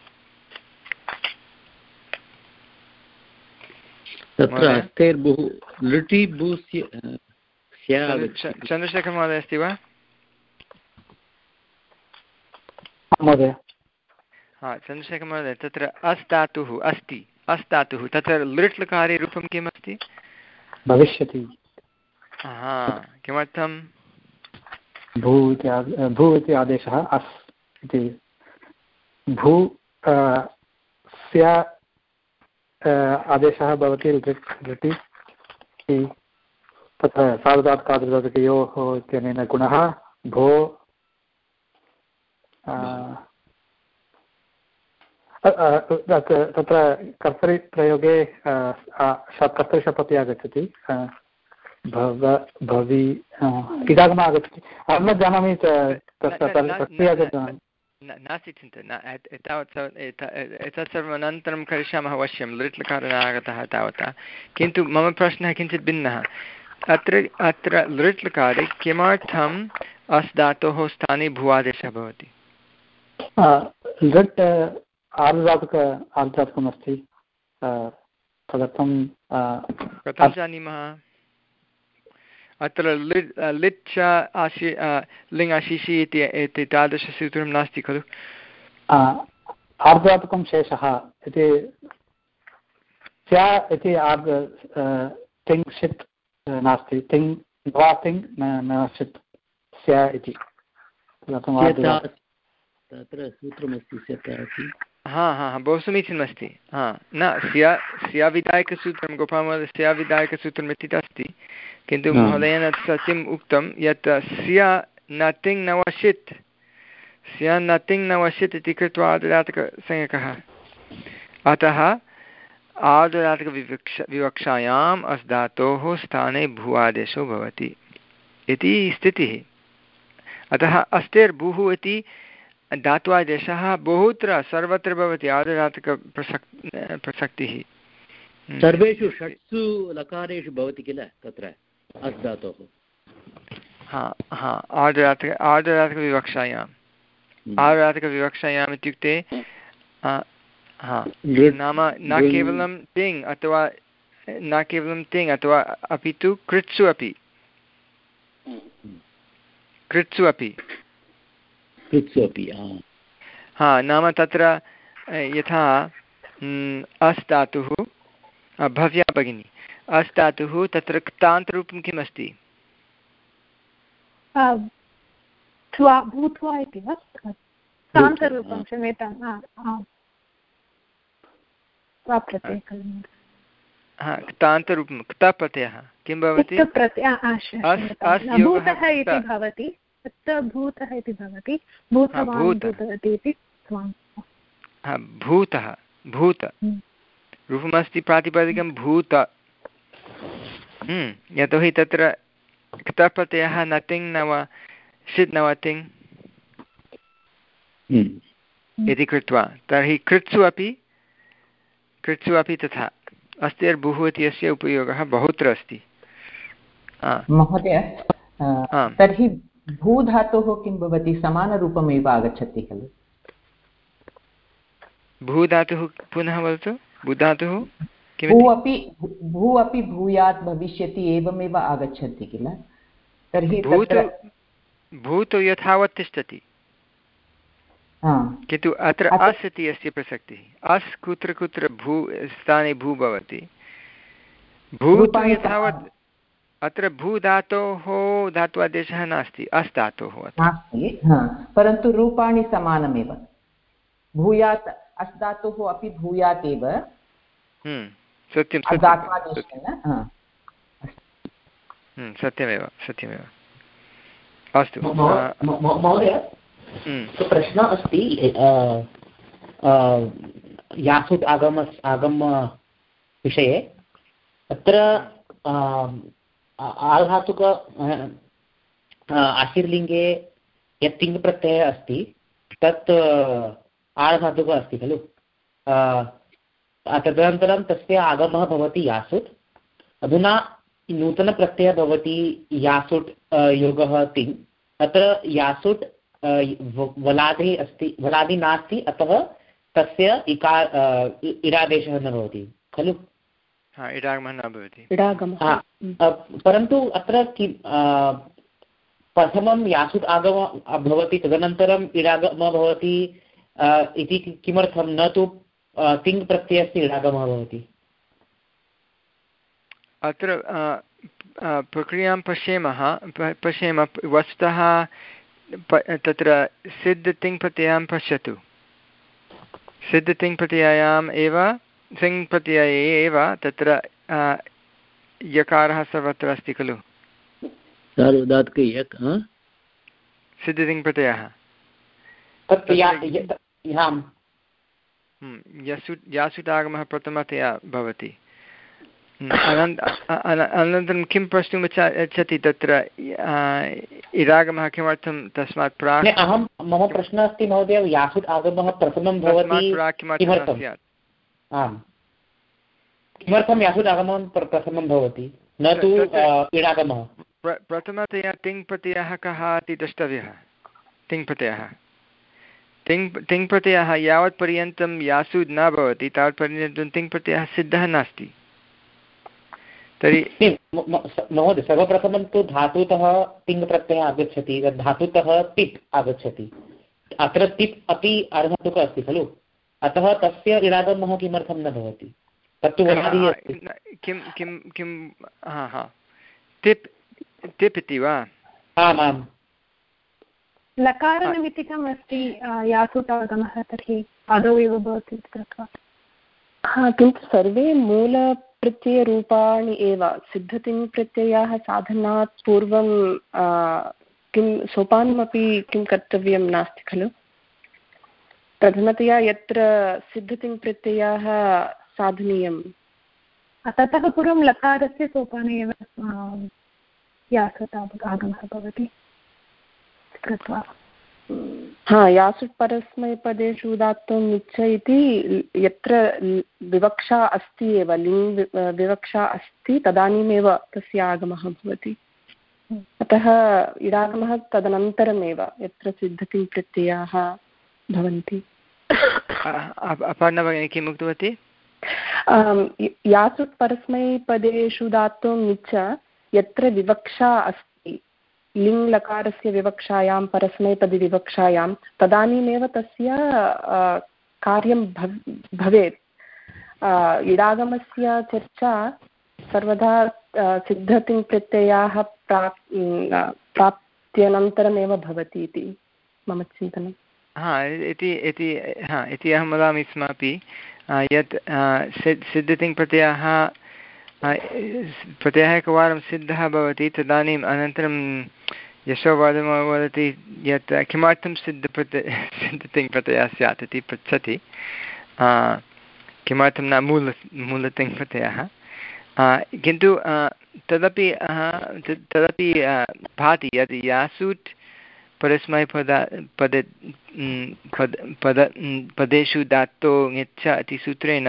तत्र अस्तेर्बुः लृटि भूस्य चन्द्रशेखरमहोदय अस्ति वा? महोदय हा चन्द्रशेखरमहोदय तत्र अस् धातुः अस्ति अस् धातुः तत्र लृट् लकारे रूपं किम् अस्ति? भविष्यति। हा किमर्थं? भू इति भू इति आदेशः अस् इति भू स्य आदेशः भवति लृट् लृटि तत्र सार्वधातुकार्धधातुकयोः इत्यनेन गुणः भो तत्र कर्तरिप्रयोगे कर्तरिशपति आगच्छति भव भवि इदागमः आगच्छति। अहं न जानामि नास्ति चिन्ता न एतावत् एतत् सर्वम् अनन्तरं करिष्यामः अवश्यं लृट् लकारः आगतः तावता। किन्तु मम प्रश्नः किञ्चित् भिन्नः। अत्र अत्र लृट् लकारे किमर्थम् अस् धातोः स्थाने भुवादेशः भवति? लृट् आर्धधातुक आर्धधातुकमस्ति तदर्थं कथं जानीमः? अत्र लिट् लिट् च आशि लिङ् आशिषि इति तादृशसूत्रं नास्ति खलु? आर्धधातुकं शेषः इति स्या इति आर्ध तिङ् षित् नास्ति तिङ् द्वा तिङ् न षित् स्या इति तत्र सूत्रमस्ति स्यताति। हा हा हा बहु समीचीनमस्ति। हा न स्या स्याविधायकसूत्रं गोपालमहोदय स्याविधायकसूत्रम् इति अस्ति किन्तु महोदयेन सत्यम् उक्तं यत् स्या न तिङ् नवशित् स्या न तिङ् नवशित् इति कृत्वा आर्धधातुकसंज्ञकः। अतः आर्धधातुकविवक्ष विवक्षायाम् अस् धातोः स्थाने भुवादेशो भवति इति स्थितिः। अतः अस्तेर्भुः इति धात्वादेशः बहुत्र सर्वत्र भवति आर्धधातुकप्रसक् प्रसक्तिः। सर्वेषु षट्सु लकारेषु भवति किल तत्र अस् धातोः। हा हा आर्धधातुक आर्धधातुकविवक्षायाम् आर्धधातुकविवक्षायाम् इत्युक्ते हा नाम न केवलं तिङ् अथवा न केवलं तिङ् अथवा अपि तु कृत्सु अपि कृत्सु अपि कृत्सु अपि हा नाम तत्र यथा अस् धातुः भव्या भगिनी अस् धातुः तत्र क्तान्तरूपं किम् अस्ति? भूत्वा इति वा? क्तान्तरूपं क्षम्यतां हा क्तान्तरूपं क्तः प्रत्ययः किं भवति? भूतः इति भवति भूतः इति भवति भूतः भूत रूपमस्ति प्रातिपदिकं भूत यतोहि तत्र क्तः प्रत्ययः न तिङ् न वा षित् न वा तिङ् इति कृत्वा तर्हि कृत्सु अपि कृत्सु अपि तथा अस्तेर्भुः इत्यस्य उपयोगः बहुत्र अस्ति। महोदय तर्हि भूधातोः किं भवति? समानरूपमेव आगच्छति खलु? भूधातुः पुनः वदतु। भूधातुः भू अपि भू अपि भूयात् भविष्यति एवमेव आगच्छति किल? तर्हि भूतु यथावत् तिष्ठति किन्तु अत्र अस् इति अस्य प्रसक्तिः। अस् कुत्र कुत्र भू स्थाने भू भवति भूतु यथावत् अत्र भूधातोः धात्वादेशः नास्ति अस् धातोः नास्ति परन्तु रूपाणि समानमेव भूयात् अस् धातोः अपि भूयात् एव सत्यं सत्यमेव सत्यमेव अस्तु महोदय प्रश्नः अस्ति यासुट् आगम आगम विषये अत्र आर्धातुक आशीर्लिङ्गे यत् तिङ् प्रत्ययः अस्ति तत् आर्धातुकः अस्ति खलु तदनन्तरं तस्य आगमः भवति यासुट् अधुना नूतनप्रत्ययः भवति यासुट् योगः तिङ् तत्र यासुट् वलादिः अस्ति, वलादि नास्ति, अतः तस्य इकार इडादेशः न भवति खलु? इडागमः न भवति। परन्तु अत्र किं प्रथमं यासुट् आगमः भवति, तदनन्तरम् इडागमः भवति इति किमर्थं? न तु तिङ् प्रत्ययस्य इडागमः भवति। अत्र प्रक्रियां पश्येमः पश्येम वस्तुतः तत्र सिद्धतिङ् प्रत्ययां पश्यतु। सिद्धतिङ् प्रत्ययायाम् एव सिङ् प्रत्यये एव तत्र यकारः सर्वत्र अस्ति खलु? सिद्धतिङ् प्रत्ययः यासुट् यासुटागमः प्रथमतया भवति। अनन्तरं किं प्रष्टुम् इच्छति तत्र इडागमः किमर्थं तस्मात् प्राक्? अहं मम प्रश्नः अस्ति महोदय, यासुट् आगमः प्रथमं भवति किमर्थम्? आम्, किमर्थं यासुट् आगमः प्रथमं भवति न तु इडागमः? प्रथमतया तिङ् प्रत्ययः कः इति द्रष्टव्यः। तिङ् प्रत्ययः तिङ् तिङ् प्रत्ययः यावत् पर्यन्तं यासुट् न भवति तावत्पर्यन्तं तिङ् प्रत्ययः सिद्धः नास्ति। तर्हि महोदय, सर्वप्रथमं तु धातुतः तिङ् प्रत्ययः आगच्छति, धातुतः तिप् आगच्छति। अत्र तिप् अपि अर्धधातुकः अस्ति खलु, अतः तस्य इडागमः किमर्थं न भवति? तत्तु वलादिः अस्ति। किं किं किं हा हा तिप् तिप् इति वा? आम् आम्, लकारनिमित्तिकम् अस्ति यासुटागमः, तर्हि आदौ एव भवति इति कृत्वा। हा, किन्तु सर्वे मूलप्रत्ययरूपाणि एव। सिद्धतिङ् प्रत्ययाः साधनात् पूर्वं किं सोपानमपि किं कर्तव्यं नास्ति खलु? प्रथमतया यत्र सिद्धतिङ् प्रत्ययाः साधनीयं, ततः पूर्वं लकारस्य सोपाने एव यासुटागमः भवति कृत्वा। हा, यासुट् परस्मैपदेषु उदात्तं निच्छ इति यत्र विवक्षा अस्ति एव, लिङ् विवक्षा अस्ति, तदानीमेव तस्य आगमः भवति। अतः इडागमः तदनन्तरमेव यत्र सिद्धतिङ् प्रत्ययाः भवन्ति। अपर्णा भगिनी किम् उक्तवती? यासुट् परस्मैपदेषु दातुं निच्छ यत्र विवक्षा अस्ति, लिङ् लकारस्य विवक्षायां परस्मैपदी विवक्षायां, तदानीमेव तस्य कार्यं भव भवेत्। इडागमस्य चर्चा सर्वदा सिद्धतिङ् प्रत्ययाः प्राप् प्राप्त्यनन्तरमेव भवति इति मम चिन्तनं। हा इति इति हा इति अहं वदामि स्म अपि यत् सिद्धतिङ् प्रत्ययः प्रत्ययः एकवारं सिद्धः भवति, तदानीम् अनन्तरं यशोवादमः वदति यत् किमर्थं सिद्धप्रत्यय सिद्धतिङ् प्रत्ययः स्यात् इति पृच्छति। किमर्थं न मूल मूलतिङ् प्रत्ययः, किन्तु तदपि तदपि भाति यत् यासुट् परस्मैपदा पद पद पद पदेषु दात्तो ङिच्छ इति सूत्रेण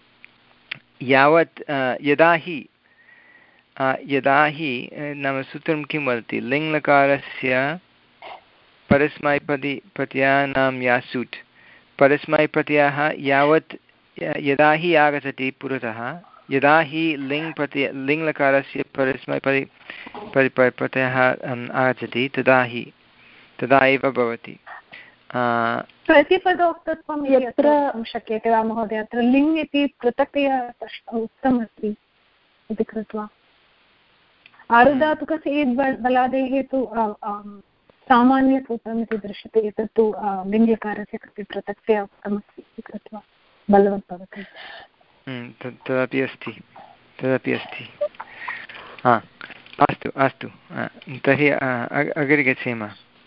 यावत् यदा हि यदा हि नाम सूत्रं किं वदति? लिङ्लकारस्य परस्मैपदी प्रत्ययानां यासुट् परस्मैप्रत्ययः यावत् यदा हि आगच्छति पुरतः, यदा हि लिङ् प्रत्यय लिङ्लकारस्य परस्मैपदी प्रत्ययः आगच्छति तदा हि तदा एव भवति। प्रतिपदोक्तत्वं यत्र शक्यते वा महोदय? अत्र लिङ् इति पृथक्तया उक्तमस्ति इति कृत्वा आरुधातुकस्य बलादेः तु सामान्यसूत्रम् इति दृश्यते, एतत्तु लिङ्गकारस्य कृते पृथक्तया उक्तमस्ति इति कृत्वा बलवत् भवति। तदपि अस्ति तदपि अस्ति हा, अस्तु अस्तु, तर्हि अग्रे गच्छेम।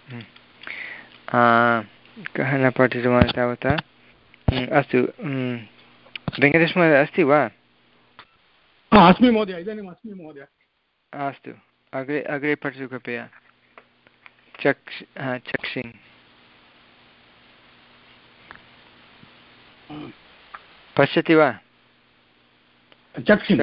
कः न पठितवान् तावता? अस्तु, वेङ्कटेशमहोदय अस्ति वा? अस्मि महोदय, इदानीम् अस्मि महोदय। अस्तु, अग्रे अग्रे पठतु कृपया। चक्ष चक्षिङ् पश्यति वा? चक्षिन्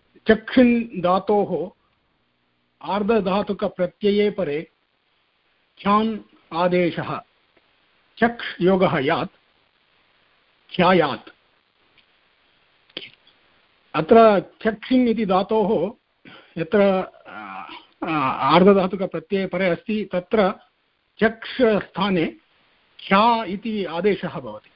चक्षिन् धातोः आर्धधातुकप्रत्यये परे ख्यान् आदेशः चक् योगः यात् ख्यायात्। अत्र चक्षिन् इति धातोः यत्र आर्धधातुकप्रत्यये परे अस्ति तत्र चक्ष स्थाने ख्या इति आदेशः भवति।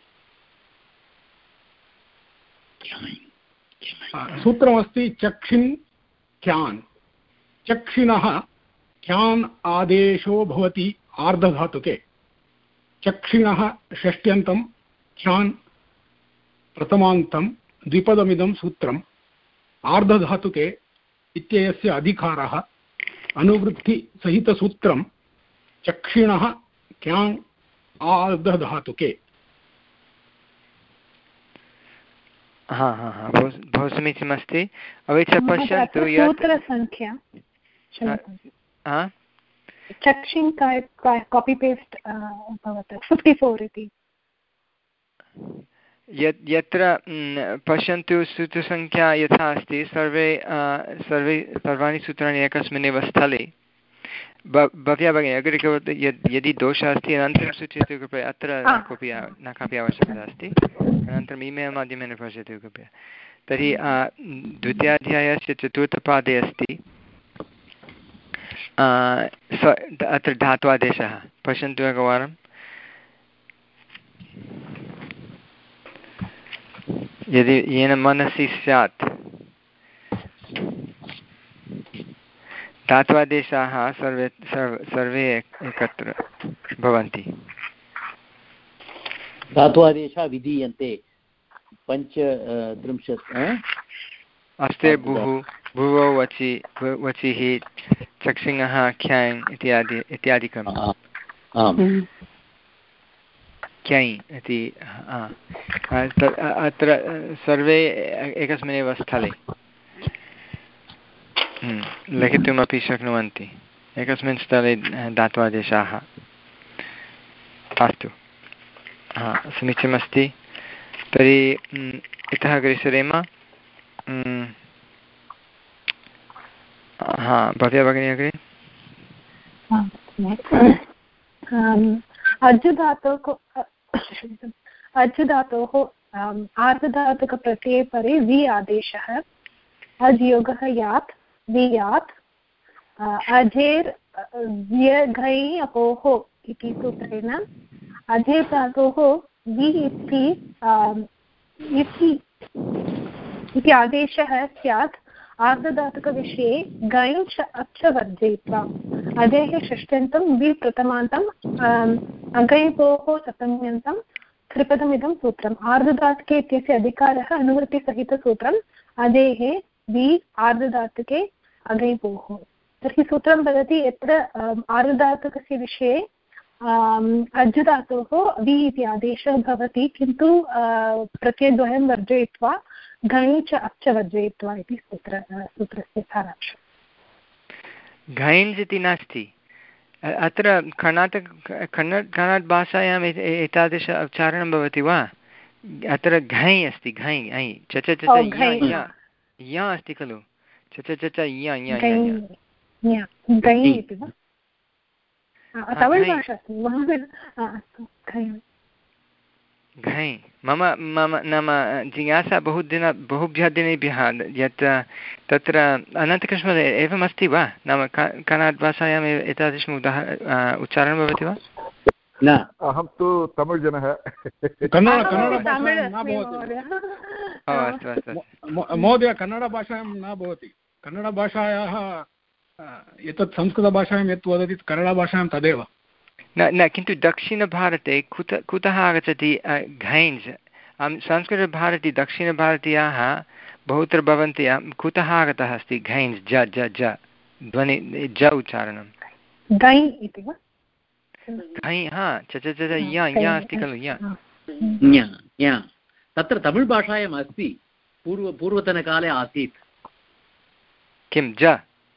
सूत्रमस्ति चक्षिन् ख्यान्। चक्षिणः ख्यान् आदेशो भवति आर्धधातुके। चक्षिणः षष्ट्यन्तं ख्यान् प्रथमान्तं द्विपदमिदं सूत्रम् आर्धधातुके इत्ययस्य अधिकारः अनुवृत्तिसहितसूत्रं चक्षिणः ख्यान् आर्धधातुके। हा हा हा बहु बहु समीचीनमस्ति। अपि च पश्यन्तु सूत्रसङ्ख्या चक्षिन् कापि पेस्ट् भवति फिफ्टि फोर् इति यत् यत्र पश्यन्तु सूत्रसङ्ख्या यथा अस्ति सर्वे सर्वे सर्वाणि सूत्राणि एकस्मिन्नेव स्थले भव्या भगिनी अग्रे यद् यदि दोषः अस्ति अनन्तरं सूचयतु कृपया। अत्र कोऽपि न कापि आवश्यकता अस्ति। अनन्तरम् ईमेल् माध्यमेन पश्यतु कृपया। तर्हि द्वितीयाध्यायस्य चतुर्थपादे अस्ति अत्र धात्वादेशः। पश्यन्तु एकवारं। यदि येन मनसि स्यात् धात्वादेशाः सर्वे सर्वे एकत्र भवन्ति। धात्वादेशाः विधीयन्ते पञ्च त्रिंशत् अस्ते बुः भुवो वचि वचिः चक्षिणः ख्याङ् इत्यादि इत्यादिकं क्यै इति अत्र सर्वे एकस्मिन्नेव स्थले लिखितुमपि शक्नुवन्ति। एकस्मिन् स्थले धात्वादेशाः। अस्तु हा समीचीनमस्ति। तर्हि इतः अग्रे सरेम। हा भव्या भगिनी अग्रे। अजुधातोः अजुधातोः आर्धधातुकप्रत्यये परे वि आदेशः अज् योगः यात् वियात् अजेर् व्यघै अपोः इति सूत्रेण अजेर् धातोः वि इति इति आदेशः स्यात् आर्धधातुकविषये गञ्च अच्च वर्जयित्वा अजेः षष्ट्यन्तं वि प्रथमान्तं अगैपोः सप्तम्यन्तं त्रिपदमिदं सूत्रम् आर्धधातुके इत्यस्य अधिकारः अनुवृत्तिसहितसूत्रम् अजेः वि आर्धधातुके अगैपोः। तर्हि सूत्रं वदति यत्र आर्धधातुकस्य विषये अज्धातोः वि इति आदेशः भवति किन्तु प्रत्ययद्वयं वर्जयित्वा घञ् च अच्च वर्जयित्वा इति सूत्र सूत्रस्य सारांशः। घञ् इति नास्ति अत्र कर्णाटक कन्नड कन्नड भाषायाम् एतादृश उच्चारणं भवति वा? अत्र घञ् अस्ति घञ् ऐ च च च य य अस्ति खलु च च च च य य इति वा? तमिळ् भाषा अस्ति घञ्। मम मम नाम जिज्ञासा बहु दिन बहुभ्यः दिनेभ्यः यत् तत्र अनन्तकृष्णमहोदय एवमस्ति वा? नाम कन्नड भाषायाम् एतादृशम् उदाहरणम् उच्चारणं भवति वा? न अहं तु तमिळ् जनः। अस्तु अस्तु महोदय कन्नडभाषायां न भवति। कन्नडभाषायाः एतत् संस्कृतभाषायां यत् वदति कन्नडभाषायां तदेव न न किन्तु दक्षिणभारते कुत कुतः आगच्छति घञ्? संस्कृतभारती दक्षिणभारतीयाः बहुत्र भवन्ति। कुतः आगतः अस्ति घञ् ज ज ज ध्वनि ज उच्चारणं घञ् हा च च च य य अस्ति खलु य तत्र तमिळ् भाषायाम् अस्ति पूर्व पूर्वतनकाले आसीत् किं ज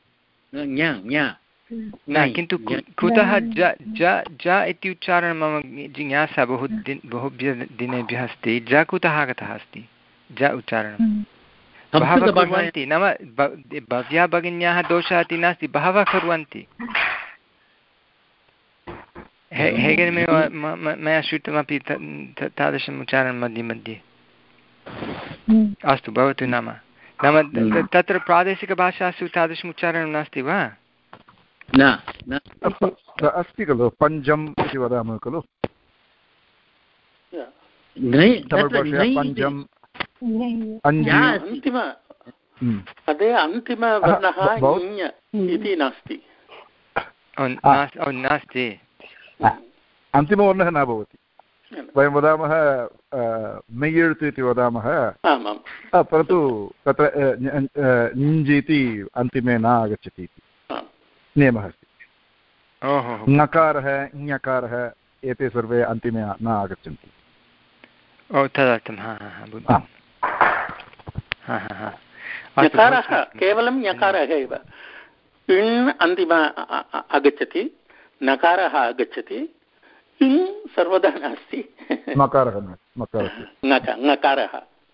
न किन्तु कुतः ज ज ज इति उच्चारणं मम जिज्ञासा बहु दिन बहुभ्यः दिनेभ्यः अस्ति। ज कुतः आगतः अस्ति ज उच्चारणं? बहवः कुर्वन्ति नाम भव्या भगिन्याः दोषः इति नास्ति बहवः कुर्वन्ति। हेगेनमेव मया श्रुतमपि तादृशम् उच्चारणं मध्ये मध्ये। अस्तु भवतु नाम नाम तत्र प्रादेशिकभाषासु तादृशम् उच्चारणं नास्ति वा? न अस्ति खलु पञ्जम् इति वदामः खलु पञ्जम् अन्तिम पदे अन्तिमवर्णः इति नास्ति नास्ति अन्तिमवर्णः न भवति वयं वदामः मेय्यर्त् इति वदामः परन्तु तत्र ञ्ज् इति अन्तिमे न आगच्छति इति नियमः अस्ति ङकारः ञकारः एते सर्वे अन्तिमे न आगच्छन्ति। ओ तदर्थं ञकारः केवलं ञकारः एव इण् अन्तिम आगच्छति नकारः आगच्छति इन् सर्वदा नास्ति मकारः ङकारः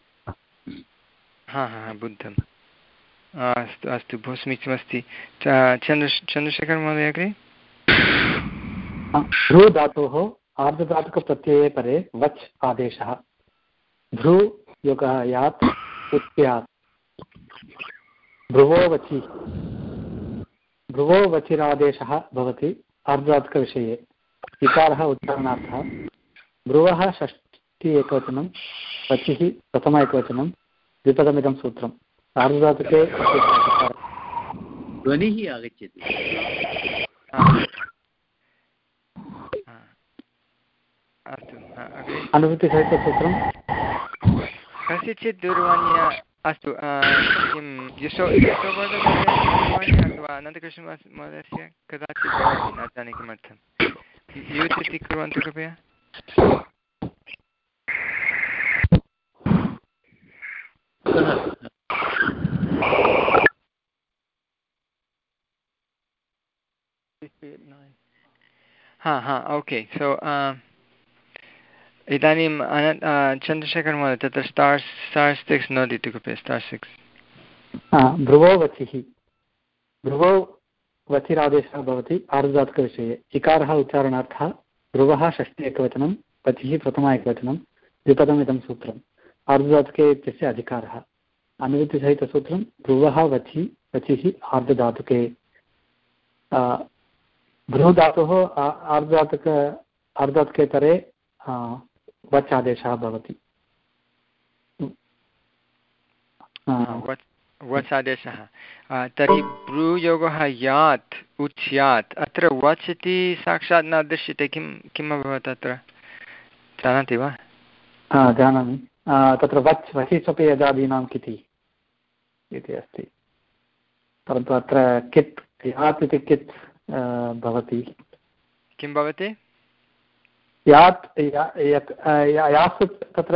हा हा बुद्धम् अस्तु अस्तु बहु समीचीनमस्ति। चन्द्र चन्द्रशेखर महोदय अग्रे भ्रू धातोः आर्धधातुकप्रत्यये परे वच् आदेशः भ्रू योगः यात् उत्प्यात् भ्रुवो वचि भ्रुवो वचिरादेशः भवति आर्धधातुकविषये इकारः उच्चारणार्थः भ्रुवः षष्ठी एकवचनं वचिः प्रथम एकवचनं द्विपदमिदं सूत्रम् आर्धधातुके ध्वनिः आगच्छति। अनुवृत्तिसहितसूत्रं कस्यचित् दूरवाण्या अस्तु किं यशो यशोवर्धनमहोदयस्य अथवा अनन्तकृष्णमहोदयस्य कदाचित् भवति न जाने किमर्थं यूत् इति कुर्वन्तु कृपया। हा हा ओके सो इदानीं चन्द्रशेखर महोदय तत्र स्टार् स्टार् सिक्स् नोदतु कृपया स्टार् सिक्स्। भ्रुवो वचिः भ्रुवो वचिरादेशः भवति आर्धधातुकविषये इकारः उच्चारणार्थः भ्रुवः षष्ठी एकवचनं वचिः प्रथम एकवचनं द्विपदमिदं सूत्रम् आर्धधातुके इत्यस्य अधिकारः अनुवृत्तिसहितसूत्रं भ्रुवः वचि वचिः आर्धधातुके भ्रूधातोः आर्धधातुक आर्धधातुके परे वच् आदेशः भवति। वच् आदेशः तर्हि ब्रूयोगः यात् उच्यात् अत्र वच् इति साक्षात् न दृश्यते किं किम् अभवत् अत्र जानाति वा? जानामि तत्र वच् वचिष्वपि यदादीनां किति इति अस्ति परन्तु अत्र कित् यात् इति कित् भवति किं भवति यात् यास् तत्र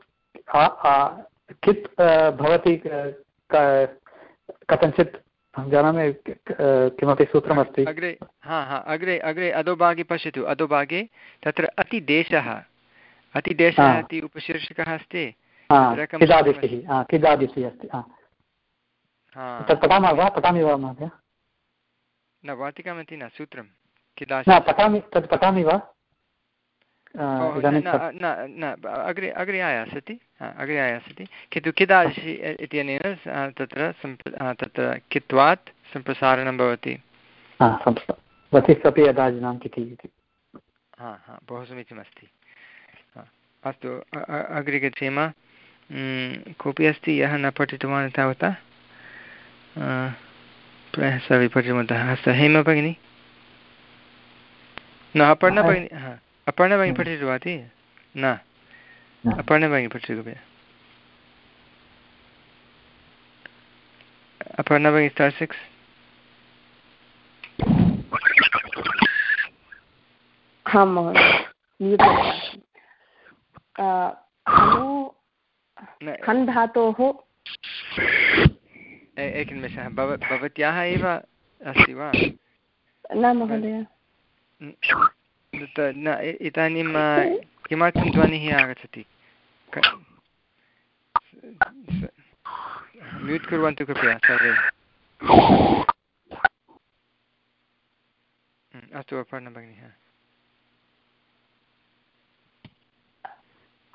कित् भवति कथञ्चित् अहं जानामि किमपि सूत्रमस्ति अग्रे हा हा अग्रे अग्रे अधोभागे पश्यतु अधोभागे तत्र अतिदेशः अतिदेशः इति उपशीर्षकः अस्ति किदादिशिः किदादिशिः अस्ति तत् पठामः वा पठामि वा महोदय न वाटिकामिति न सूत्रं न पठामि तत् पठामि वा न अग्रे अग्रे आयास्यति अग्रे आयास्यति किन्तु किदादिशि इत्यनेन तत्र तत्र कित्वात् सम्प्रसारणं भवति वचिष्वपि यदादिनां किति इति हा हा बहु समीचीनमस्ति। अस्तु अग्रे गच्छेम कोऽपि अस्ति यः न पठितवान् तावता प्रायः सर्वे पठितवन्तः अस्तु हेम भगिनी न अपर्णा भगिनी हा अपर्णा भगिनी पठितवती न अपर्णा भगिनी पठतु कृपया अपर्णा भगिनी स्टार् सिक्स् आं महोदय खन् धातोः एकनिमेषः भव भवत्याः एव अस्ति वा? न महोदय न इदानीं किमर्थं ध्वनिः आगच्छति म्यूट् कुर्वन्तु कृपया सर्वे। अस्तु अपर्णा भगिनी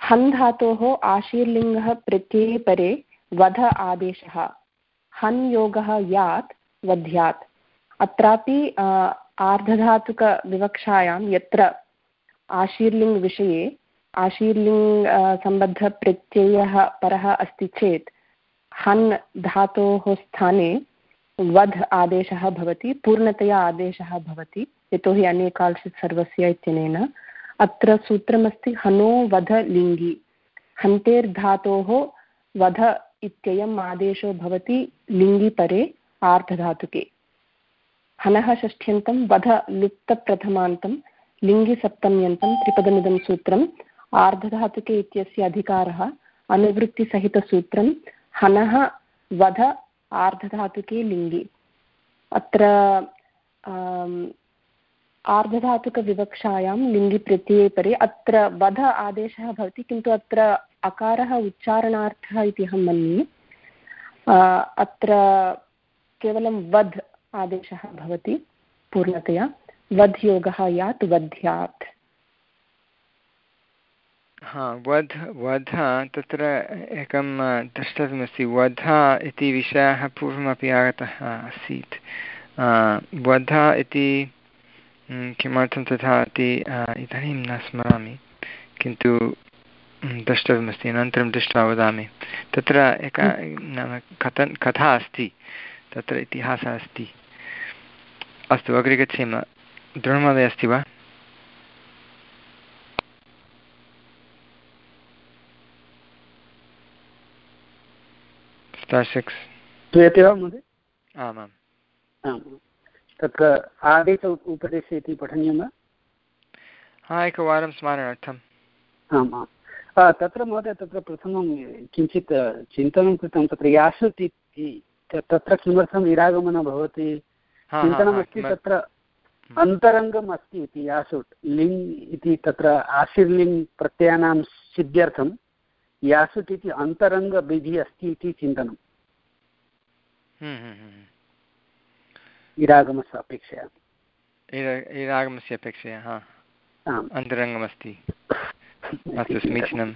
हन् धातोः आशीर्लिङ्गः प्रत्यये परे वध आदेशः हन् योगः यात् वध्यात्। अत्रापि आर्धधातुकविवक्षायां यत्र आशीर्लिङ्ग् विषये आशीर्लिङ्ग् सम्बद्धप्रत्ययः परः अस्ति चेत् हन् धातोः स्थाने वध् आदेशः भवति, पूर्णतया आदेशः भवति, यतोहि अनेकाल्शित् सर्वस्य इत्यनेन। अत्र सूत्रमस्ति हनो वध लिङ्गि। हन्तेर्धातोः वध इत्ययम् आदेशो भवति लिङ्गि परे आर्धधातुके। हनः षष्ठ्यन्तं वध लुप्तप्रथमान्तं लिङ्गि सप्तम्यन्तं त्रिपदमिदं सूत्रम् आर्धधातुके इत्यस्य अधिकारः अनुवृत्तिसहितसूत्रं हनः वध आर्धधातुके लिङ्गि। अत्र आर्धधातुकविवक्षायां लिङ्गि प्रत्यये परे अत्र वध आदेशः भवति, किन्तु अत्र अकारः उच्चारणार्थः इति अहं मन्ये। अत्र केवलं वध् आदेशः भवति पूर्णतया, वध् योगः यात् वध्यात्। हा वध वध तत्र एकं द्रष्टव्यमस्ति। वध इति विषयः पूर्वमपि आगतः आसीत्। वध इति किमर्थं तथा इति इदानीं न स्मरामि, किन्तु द्रष्टव्यमस्ति, अनन्तरं दृष्ट्वा वदामि। तत्र एका नाम कथन कथा अस्ति, तत्र इतिहासः अस्ति। अस्तु अग्रे गच्छेम। द्रोणमहोदय अस्ति वा? स्टार् सिक्स् श्रूयते वा महोदय? आमाम् आम्। तत्र आदेश उपदेशे इति पठनीयं वा? हा, एकवारं स्मरणार्थम्। आम् आम्। तत्र महोदय तत्र प्रथमं किञ्चित् चिन्तनं कृतं। तत्र यासुत् इति तत्र किमर्थम् इरागमनं भवति चिन्तनमस्ति। तत्र अन्तरङ्गम् अस्ति इति यासुट् लिङ् इति तत्र आशीर्लिङ् प्रत्ययानां सिद्ध्यर्थं यासुट् इति अन्तरङ्गविधिः अस्ति इति चिन्तनम् इरागमस्य अपेक्षया इरागमस्य अपेक्षया हा अन्तरङ्गमस्ति। अस्तु समीचीनं।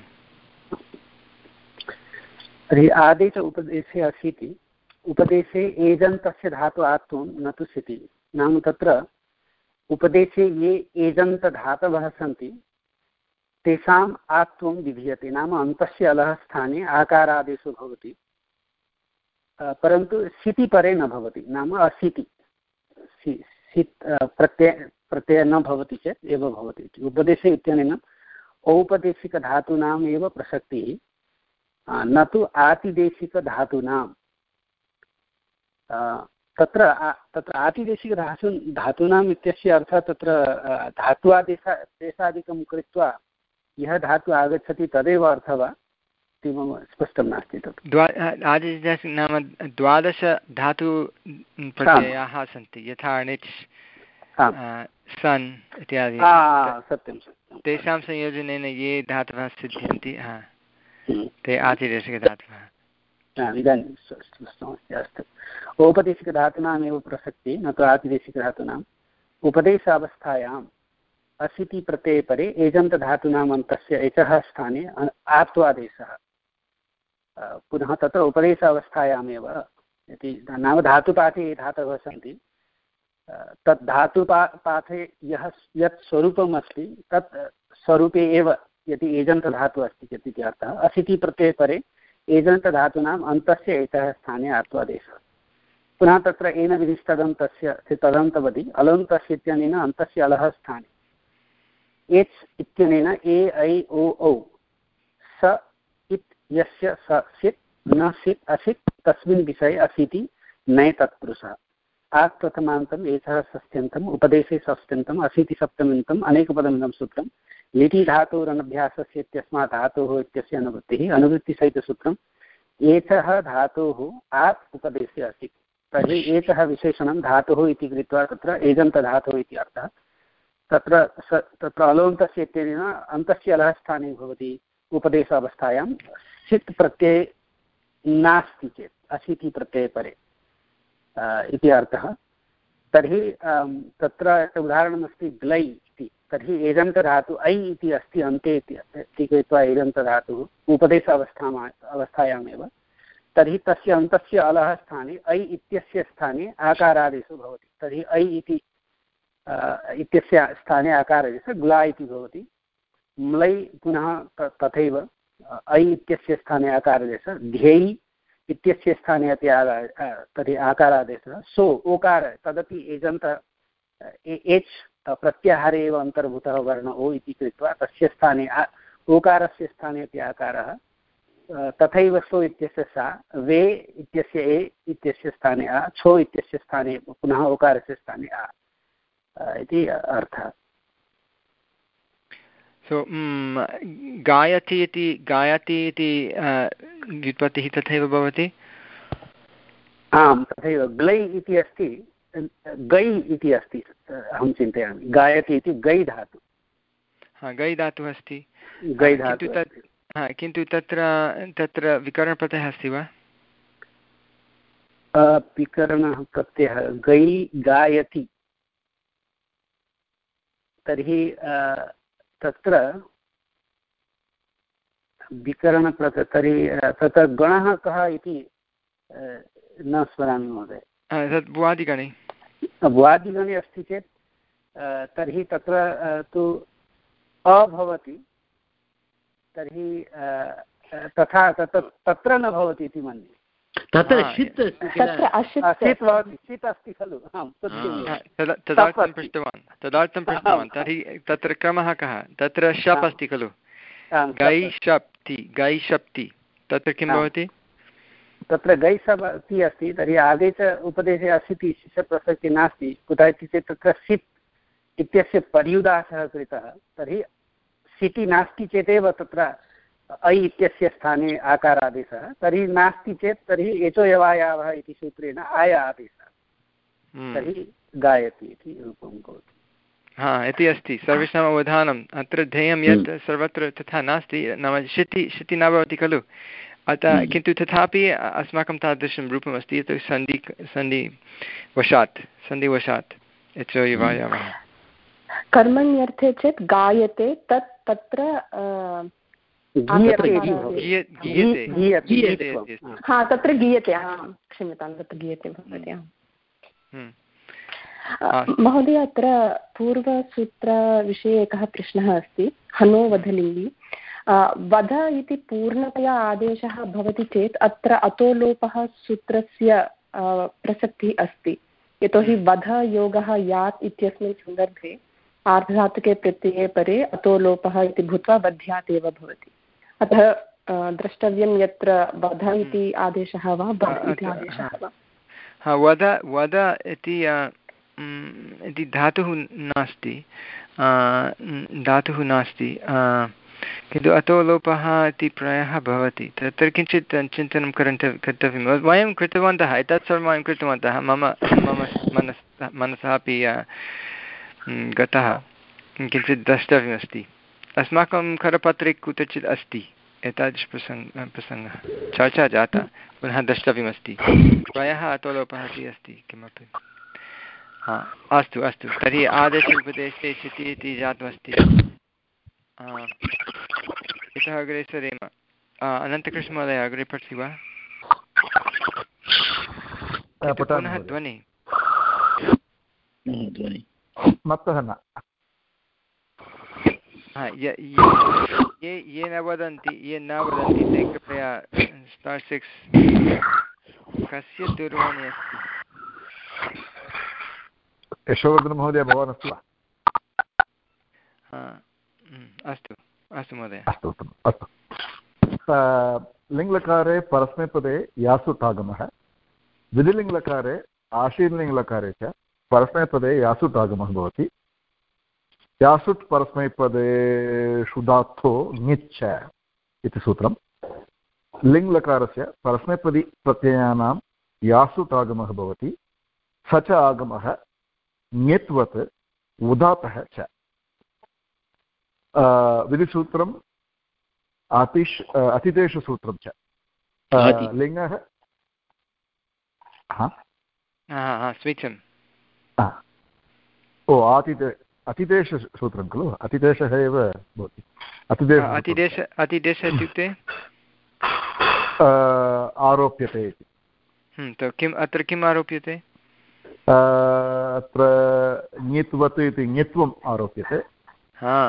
तर्हि आदेश उपदेशे असीति। उपदेशे एजन्तस्य धातु आत्वं न तु सिति। नाम तत्र उपदेशे ये एजन्तधातवः सन्ति तेषाम् आत्वं विधीयते। नाम अन्तस्य अलः स्थाने आकारादेशो भवति, परन्तु सिति परे न भवति। नाम असिति सित् प्रत्यय प्रत्ययः न भवति चेत् एव भवति इति। उपदेशे इत्यनेन औपदेशिकधातूनाम् एव प्रसक्तिः, न तु आतिदेशिकधातूनां। तत्र तत्र आतिदेशिकधातू धातूनाम् इत्यस्य अर्थः तत्र धात्वादेश देशादिकं कृत्वा यः धातु आगच्छति तदेव अर्थः वा इति मम स्पष्टं नास्ति। तत् आदिदेश नाम द्वादश धातु प्रत्ययाः सन्ति, यथा णिच् सन् इत्यादि। सत्यं सत्यं। तेषां संयोजनेन ये धातवः सिद्ध्यन्ति ते आतिदेशिकधातवः। इदानीं स्पष्टमस्ति। अस्तु। औपदेशिकधातूनामेव प्रसक्तिः, न तु आतिदेशिकधातूनाम्। उपदेशावस्थायाम् असिति प्रत्यये परे एजन्तधातूनाम् अन्तस्य एचः स्थाने आत्वादेशः। पुनः तत्र उपदेशावस्थायामेव इति नाम धातुपाठे ये धातवः सन्ति तत् धातुपा पाठे यः यत् स्वरूपम् अस्ति तत् स्वरूपे एव यदि एजन्तधातुः अस्ति चेत् इति अर्थः। असिति प्रत्यये परे एजन्तधातूनाम् अन्तस्य एतः स्थाने आत्वादेशः। पुनः तत्र एन विधिस्तदन्तस्य तदन्तवदि अलन्तस्य इत्यनेन अन्तस्य अलः स्थाने एच् इत्यनेन ए ऐ ओ औ स इत् यस्य स सित् न सित् असित् तस्मिन् विषये असिति नये तत्पुरुषः। आक् प्रथमान्तम् एषः षष्ठ्यन्तम् उपदेशे षष्ठ्यन्तम् अशीति सप्तम्यन्तम् अनेकपदमिदं सूत्रं लिटि धातोरनभ्यासस्य इत्यस्मात् धातोः इत्यस्य अनुवृत्तिः अनुवृत्तिसहितसूत्रम् एषः धातोः आक् उपदेशे अस्ति। तर्हि एषः विशेषणं धातुः इति कृत्वा तत्र एजन्तधातुः इति अर्थः। तत्र स तत्र अलोन्तस्य इत्यनेन अन्तस्य अलः स्थाने भवति उपदेशावस्थायां सित् प्रत्यये नास्ति चेत् अशीति प्रत्यये परे इति अर्थः। तर्हि तत्र उदाहरणमस्ति ग्लै इति तर्हि एजन्तधातु ऐ इति अस्ति अन्ते इति कृत्वा एजन्तधातुः उपदेश अवस्थाम् अवस्थायामेव, तर्हि तस्य अन्तस्य अलः स्थाने ऐ इत्यस्य स्थाने आकारादेशो भवति। तर्हि ऐ इति इत्यस्य स्थाने आकारादेशः ग्ला इति भवति। म्लै पुनः तथैव ऐ इत्यस्य स्थाने आकारादेशः, ध्येयि इत्यस्य स्थाने अपि तर्हि आकारादेशः, सो ओकार तदपि एजन्त एच् प्रत्याहारे एव अन्तर्भूतः वर्ण ओ इति कृत्वा तस्य स्थाने ओकारस्य स्थाने अपि आकारः, तथैव सो इत्यस्य सा, वे इत्यस्य ए इत्यस्य स्थाने आ, छो इत्यस्य स्थाने पुनः ओकारस्य स्थाने आ इति अर्थः। सो गायति इति गायति इति व्युत्पत्तिः तथैव भवति। आम् तथैव ग्लै इति अस्ति, गै इति अस्ति अहं चिन्तयामि, गायति इति गै धातु। हा गै धातुः अस्ति, गै धातु तत् हा किन्तु तत्र तत्र विकरणप्रत्ययः अस्ति वा? विकरणः प्रत्ययः गै गायति, तर्हि तत्र विकरणप्रत्ययः, तर्हि तत्र गणः कः इति न स्मरामि महोदय। तत् भुवादिगणे भुवादिगणे अस्ति चेत् तर्हि तत्र तु अ भवति, तर्हि तथा तत्र तत्र न भवति इति मन्ये। तत्र षित् षित् भवति, षित् अस्ति खलु। तदर्थं पृष्टवान् तदर्थं पृष्टवान् तर्हि तत्र क्रमः कः? तत्र शप् अस्ति खलु, गै शप्ति गै शप्ति, तत्र किं भवति? तत्र गै शप्ति अस्ति, तर्हि आगे च उपदेशे असिति प्रसक्तिः नास्ति। कुतः इति चेत् तत्र सित् इत्यस्य पर्युदासः कृतः, तर्हि सिटि नास्ति चेदेव तत्र ऐ इत्यस्य स्थाने आकारादेशः, तर्हि नास्ति चेत् तर्हि एचो यवायावः इति सूत्रेण आय आदेशः, तर्हि गायति इति रूपं भवति। हा इति अस्ति सर्वेषाम् अवधानम्। अत्र ध्येयं यत् सर्वत्र तथा नास्ति, नाम शिति शिति न भवति खलु, अतः किन्तु तथापि अस्माकं तादृशं रूपमस्ति यत् सन्धि सन्धिवशात् सन्धिवशात् एचो यवायावः। कर्मण्यर्थे चेत् गायते, तत् तत्र हा तत्र गीयते, क्षम्यतां तत्र गीयते भवति। महोदय अत्र पूर्वसूत्रविषये एकः प्रश्नः अस्ति, हनो वधलिङ्गि। वध इति पूर्णतया आदेशः भवति चेत् अत्र अतो लोपः सूत्रस्य प्रसक्तिः अस्ति, यतोहि वध योगः यात् इत्यस्मिन् सन्दर्भे आर्धधातुके प्रत्यये परे अतो लोपः इति भूत्वा वध्यात् एव भवति। अतः द्रष्टव्यं यत्र वध इति आदेशः वा वध इति आदेशः वा। हा वद वद इति इति धातुः नास्ति, धातुः नास्ति, किन्तु अतो लोपः इति प्रायः भवति। तत्र किञ्चित् चिन्तनं कर्तव्यं कर्तव्यं वयं कृतवन्तः, एतत् सर्वं वयं कृतवन्तः। मम मम मनस् मनसः अपि गतः, किञ्चित् द्रष्टव्यमस्ति। अस्माकं करपत्रे कुत्रचित् अस्ति एतादृशप्रसङ्गः प्रसङ्गः चर्चा जाता, पुनः द्रष्टव्यमस्ति। प्रायः अतो लोपः अपि अस्ति किमपि। हा अस्तु अस्तु, तर्हि आदेश उपदेशे शिति इति जातमस्ति। इतः अग्रे सरेम। अनन्तकृष्णमहोदय अग्रे पठति वा? पुनः ध्वनि मत्तः न। ये ये न वदन्ति ये न वदन्ति ते कृपया स्टार् सिक्स्। कस्य दूरवाणी अस्ति? यशोवर्धनमहोदय भवान् अस्ति वा? अस्तु अस्तु महोदय। अस्तु उत्तमम्। अस्तु, लिङ्लकारे परस्मैपदे यासुट् आगमः, विधिलिङ्लकारे आशीर्लिङ्लकारे च परस्मैपदे यासुट् आगमः भवति। यासुट् परस्मैपदेषु धातो ङिच्छ इति सूत्रं। लिङ्लकारस्य परस्मैपदी प्रत्ययानां यासुट् आगमः भवति, स च आगमः ङित्वत् उदात्तः च। विधिसूत्रम् अतिश् अतितेषु सूत्रं च। लिङ्गः स्विचम् ओ आतिथे अतिदेशसूत्रं खलु अतिदेशः एव भवति अतिदेश अतिदेश अतिदेश इत्युक्ते आरोप्यते इति किम् अत्र किम् आरोप्यते अत्र ङित्वत् इति ङित्वम् आरोप्यते हा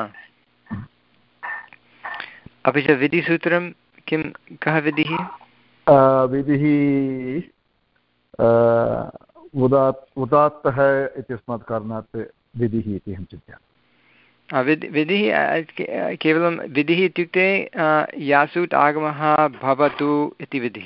अपि च विधिसूत्रं किं कः विधिः विधिः उदात् उदात्तः इत्यस्मात् कारणात् विधिः इति अहं चिन्तयामि विधि विधिः केवलं विधिः इत्युक्ते यासुट् आगमः भवतु इति विधिः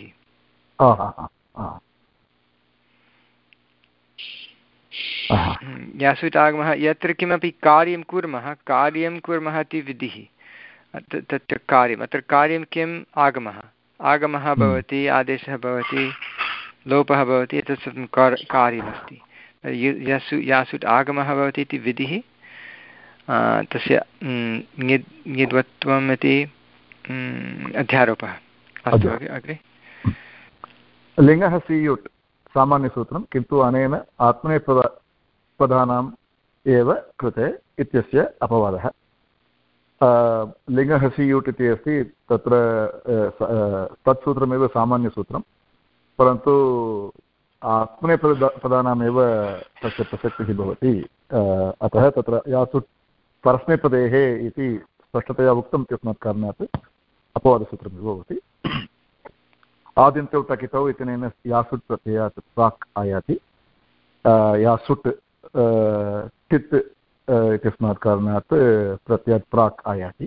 यासुट् आगमः यत्र किमपि कार्यं कुर्मः कार्यं कुर्मः इति विधिः तत्र कार्यम् अत्र कार्यं किम् आगमः आगमः भवति आदेशः भवति लोपः भवति एतत् सर्वं कार्यमस्ति यासु यासुट् आगमः भवति इति विधिः तस्य ङिद्वत्वम् इति अध्यारोपः अस्तु अग्रे लिङ्गः सीयुट् सामान्यसूत्रं किन्तु अनेन आत्मनेपद पदानाम् एव कृते इत्यस्य अपवादः लिङ्गः सीयुट् इति अस्ति तत्र तत् सूत्रमेव सामान्यसूत्रं परन्तु आत्मनेपद पदानामेव तस्य प्रसक्तिः भवति अतः तत्र यासुट् परस्मैपदेः इति स्पष्टतया उक्तम् इत्यस्मात् कारणात् अपवादसूत्रमेव भवति आदिन्तौ टकितौ इत्यनेन यासुट् प्रत्ययात् प्राक् आयाति यासुट् टित् इत्यस्मात् कारणात् प्रत्ययात् प्राक् आयाति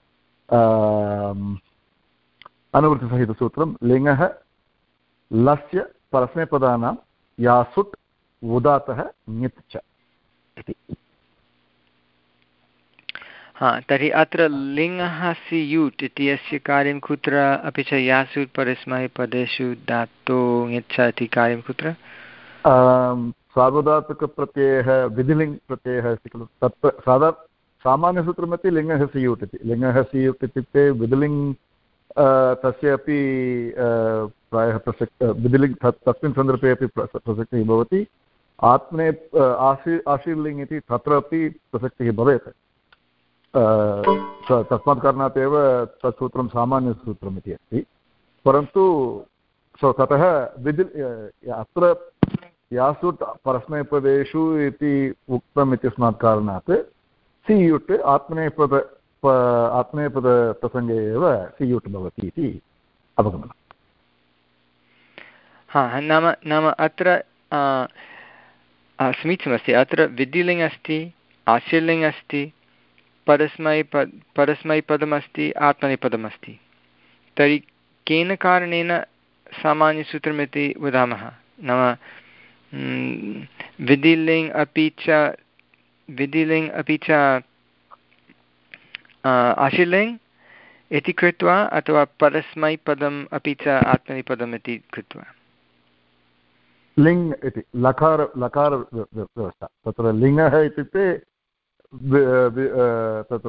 अनुवृत्तिसहितसूत्रं लिङ्गः लस्य परस्मैपदानां यासुट् उदातः ङित् च इति हा तर्हि अत्र लिङ्गः सियुट् इति अस्य कार्यं कुत्र अपि च यासुट् परस्मैपदेषु धातो ङित् च इति कार्यं कुत्र सार्वधातुकप्रत्ययः विधिलिङ्ग् प्रत्ययः अस्ति खलु तत् साधा सामान्यसूत्रमपि लिङ्गः सियुट् इति लिङ्गः सियुट् इत्युक्ते विधिलिङ्ग् तस्य अपि प्रायः प्रसक् विधिलिङ्ग् तस्मिन् सन्दर्भे अपि प्रसक्तिः भवति आत्मने आशी आशीर्लिङ्ग् इति तत्रापि प्रसक्तिः भवेत् तस्मात् कारणात् एव तत् सूत्रं सामान्यसूत्रम् इति अस्ति परन्तु सो ततः विधि अत्र यासुट् परस्मैपदेषु इति उक्तम् इत्यस्मात् कारणात् सियुट् आत्मनेपद आत्मनेपदप्रसङ्गे एव सियुट् भवति इति अवगमनम् हा नाम नाम अत्र समीचीनमस्ति अत्र विधिलिङ्ग् अस्ति आशीर्लिङ्ग् अस्ति परस्मैपद परस्मैपदमस्ति आत्मनेपदमस्ति तर्हि केन कारणेन सामान्यसूत्रमिति वदामः नाम विधिलिङ्ग् अपि च विधिलिङ्ग् अपि च आशीर्लिङ्ग् इति कृत्वा अथवा परस्मैपदम् अपि च आत्मनेपदम् इति कृत्वा लिङ् इति लकार लकार व्यवस्था तत्र लिङ्गः इत्युक्ते तत्र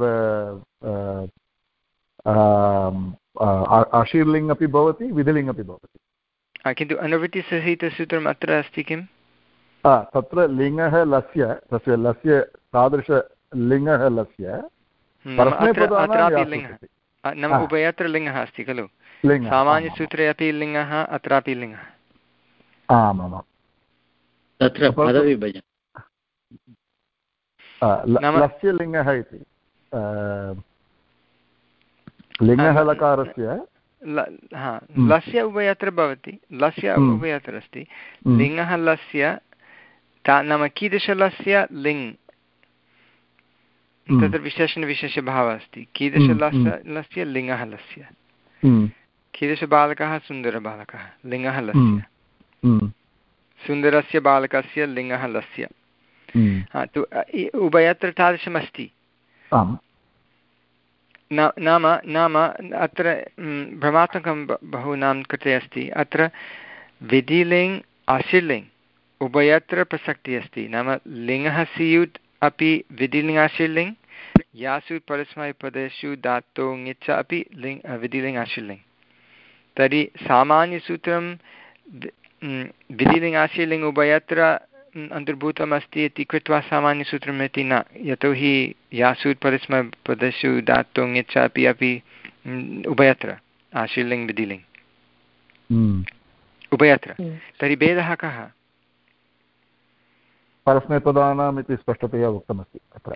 आशीर्लिङ्ग् अपि भवति विधिलिङ्ग् अपि भवति किन्तु अनुवृत्तिसहितसूत्रम् अत्र अस्ति किम् तत्र लिङ्गः लस्य तस्य लस्य तादृशलिङ्गः लस्य नाम उभयत्र लिङ्गः अस्ति खलु सामान्यसूत्रे अपि लिङ्गः अत्रापि लिङ्गः आमामां तत्र पदविभजनं लस्य लिङ्गः इति लिङ्गः लकारस्य लस्य उभयत्र भवति लस्य उभयत्र अस्ति लिङ्गः लस्य नाम कीदृशलस्य लिङ् तत्र विशेषणविशेषभावः अस्ति कीदृशलस्य लस्य लिङ्गः लस्य कीदृशबालकः सुन्दरबालकः लिङ्गः लस्य सुन्दरस्य बालकस्य लिङ्गः लस्य तु उभयत्र तादृशमस्ति नाम नाम अत्र भ्रमात्मकं बहूनां कृते अस्ति अत्र विधिलिङ्ग् आशीर्लिङ्ग् उभयत्र प्रसक्तिः अस्ति नाम लिङ्गः सियुट् अपि विधिलिङ्ग् आशीर्लिङ्ग् यासु परस्मैपदेषु धातो ङिच्च अपि लिङ्ग् विधिलिङ्ग् आशीर्लिङ्ग् तर्हि सामान्यसूत्रं विधिलिङ्ग् आशीर्लिङ्ग् उभयत्र अन्तर्भूतम् अस्ति इति कृत्वा सामान्यसूत्रम् इति न, यतोहि यासूत् परस्मैपदेषु धातुं यच्चापि अपि उभयत्र आशीर्लिङ्ग् विधिलिङ्ग् उभयत्र। तर्हि भेदः कः? परस्मैपदानाम् इति स्पष्टतया उक्तमस्ति अत्र।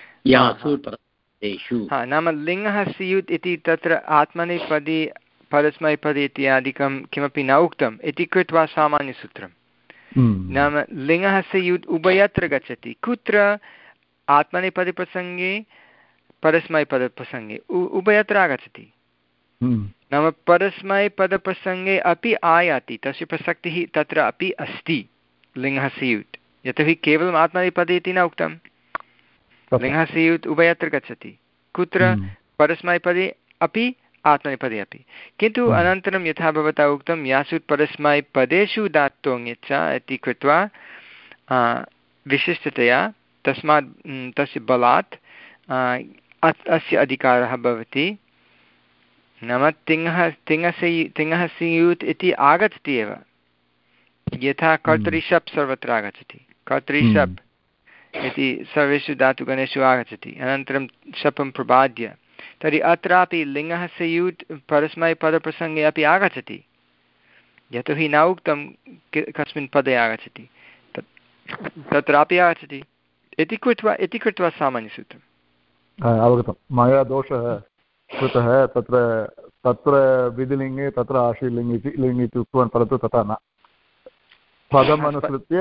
हा, नाम लिङ्गः स्युत् इति तत्र आत्मनेपदी परस्मैपदी इत्यादिकं किमपि न उक्तम् इति कृत्वा सामान्यसूत्रं। नाम लिङ्गः स्युत् उभयत्र गच्छति। कुत्र? आत्मनेपदप्रसङ्गे परस्मैपदप्रसङ्गे उभयत्र आगच्छति। नाम परस्मैपदप्रसङ्गे अपि आयाति, तस्य प्रसक्तिः तत्र अपि अस्ति लिङ्गः स्युत्, यतोहि केवलम् आत्मनेपदे इति न उक्तं। लिङ्गः स्युत् उभयत्र गच्छति। कुत्र? परस्मैपदे अपि आत्मनेपदे अपि। किन्तु अनन्तरं यथा भवता उक्तं यासुत् परस्मैपदेषु धातोः ङिच्च इति कृत्वा विशिष्टतया तस्मात् तस्य बलात् अस्य अधिकारः भवति। नाम तिङः तिङस्य तिङः स्युत् इति आगच्छति एव, यथा कर्तरिशप् सर्वत्र आगच्छति। कर्तरिशप् इति सर्वेषु धातुगणेषु आगच्छति, अनन्तरं शपं प्रबाद्य। तर्हि अत्रापि लिङ्गः स्युत् परस्मैपदप्रसङ्गे अपि आगच्छति, यतोहि न उक्तं कस्मिन् पदे आगच्छति, तत् तत्रापि आगच्छति इति कृत्वा इति कृत्वा सामान्यसूत्रम्। अवगतं। मया दोषः कृतः तत्र तत्र विधिलिङ्गे तत्र आशीर्लिङ्ग् इति लिङ्ग् इति उक्तवान्, परन्तु तथा न। पदम् अनुसृत्य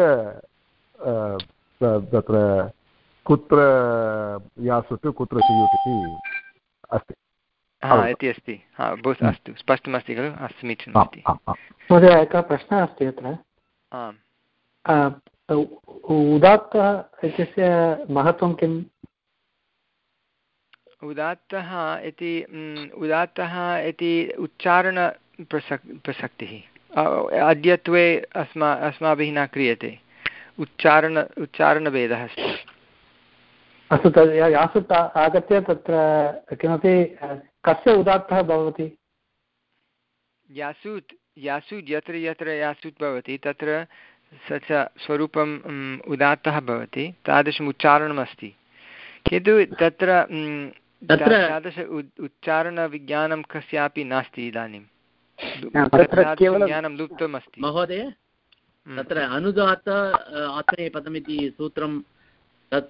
तत्र कुत्र यासुत् कुत्र स्युत् इति अस्ति इति अस्ति। हा, बहु अस्तु, स्पष्टमस्ति खलु? समीचीनमस्ति। महोदय, एकः प्रश्नः अस्ति अत्र। उदात्तः इत्यस्य महत्त्वं किम्? उदात्तः इति उदात्तः इति उच्चारणप्रसक् प्रसक्तिः अद्यत्वे अस्मा अस्माभिः न क्रियते। उच्चारण उच्चारणभेदः अस्ति। अस्तु, तद् यासुत् आगत्य तत्र किमपि कस्य उदात्तः भवति? यासुत् यासुत् यत्र यत्र यासुत् भवति तत्र स च स्वरूपम् उदात्तः भवति, तादृशम् उच्चारणमस्ति। किन्तु तत्र तादृश उच्चारणविज्ञानं कस्यापि नास्ति इदानीं। ज्ञानं लुप्तमस्ति महोदय। तत्र अनुदात्त आत्मनेपदमिति सूत्रं तत्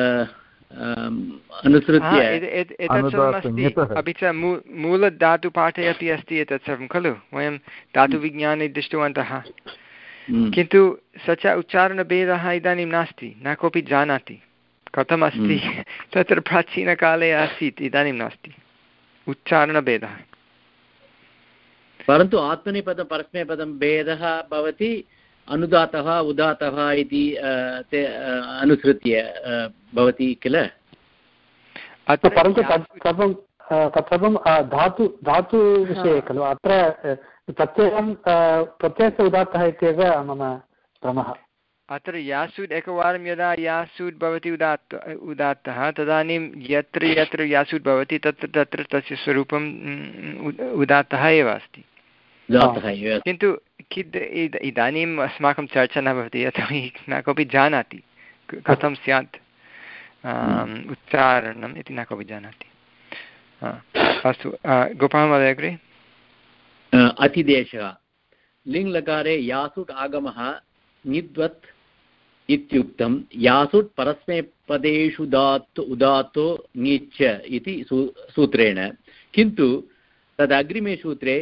अनुसृत्य एतत् सर्वमस्ति। अपि च मू मूलधातुपाठे अपि अस्ति एतत् सर्वं खलु, वयं धातुविज्ञाने दृष्टवन्तः। किन्तु स च उच्चारणभेदः इदानीं नास्ति, न कोऽपि जानाति कथमस्ति। तत्र प्राचीनकाले आसीत्, इदानीं नास्ति उच्चारणभेदः। परन्तु आत्मनेपदं परस्मैपदं भेदः भवति अनुदातः उदातः इति ते अनुसृत्य भवति किल? परन्तु तत्सर्वं तत्सर्वं धातु धातुविषये खलु। अत्र प्रत्ययं प्रत्ययस्य उदात्तः इत्येव मम भ्रमः। अत्र यासुत् एकवारं यदा यासुत् भवति उदात्त उदात्तः तदानीं यत्र यत्र यासुत् भवति तत्र तत्र तस्य स्वरूपं उदात्तः एव अस्ति। किन्तु किद् इदानीम् अस्माकं चर्चा न भवति, यतोहि न कोऽपि जानाति कथं स्यात् उच्चारणम् इति, न कोऽपि जानाति। अस्तु, गोपालमहोदय अग्रे। अतिदेशः लिङ्लकारे यासुट् आगमः निद्वत् इत्युक्तं यासुट् परस्मैपदेषु दातु उदात्तो ङिच्च इति सूत्रेण, किन्तु तदग्रिमे सूत्रे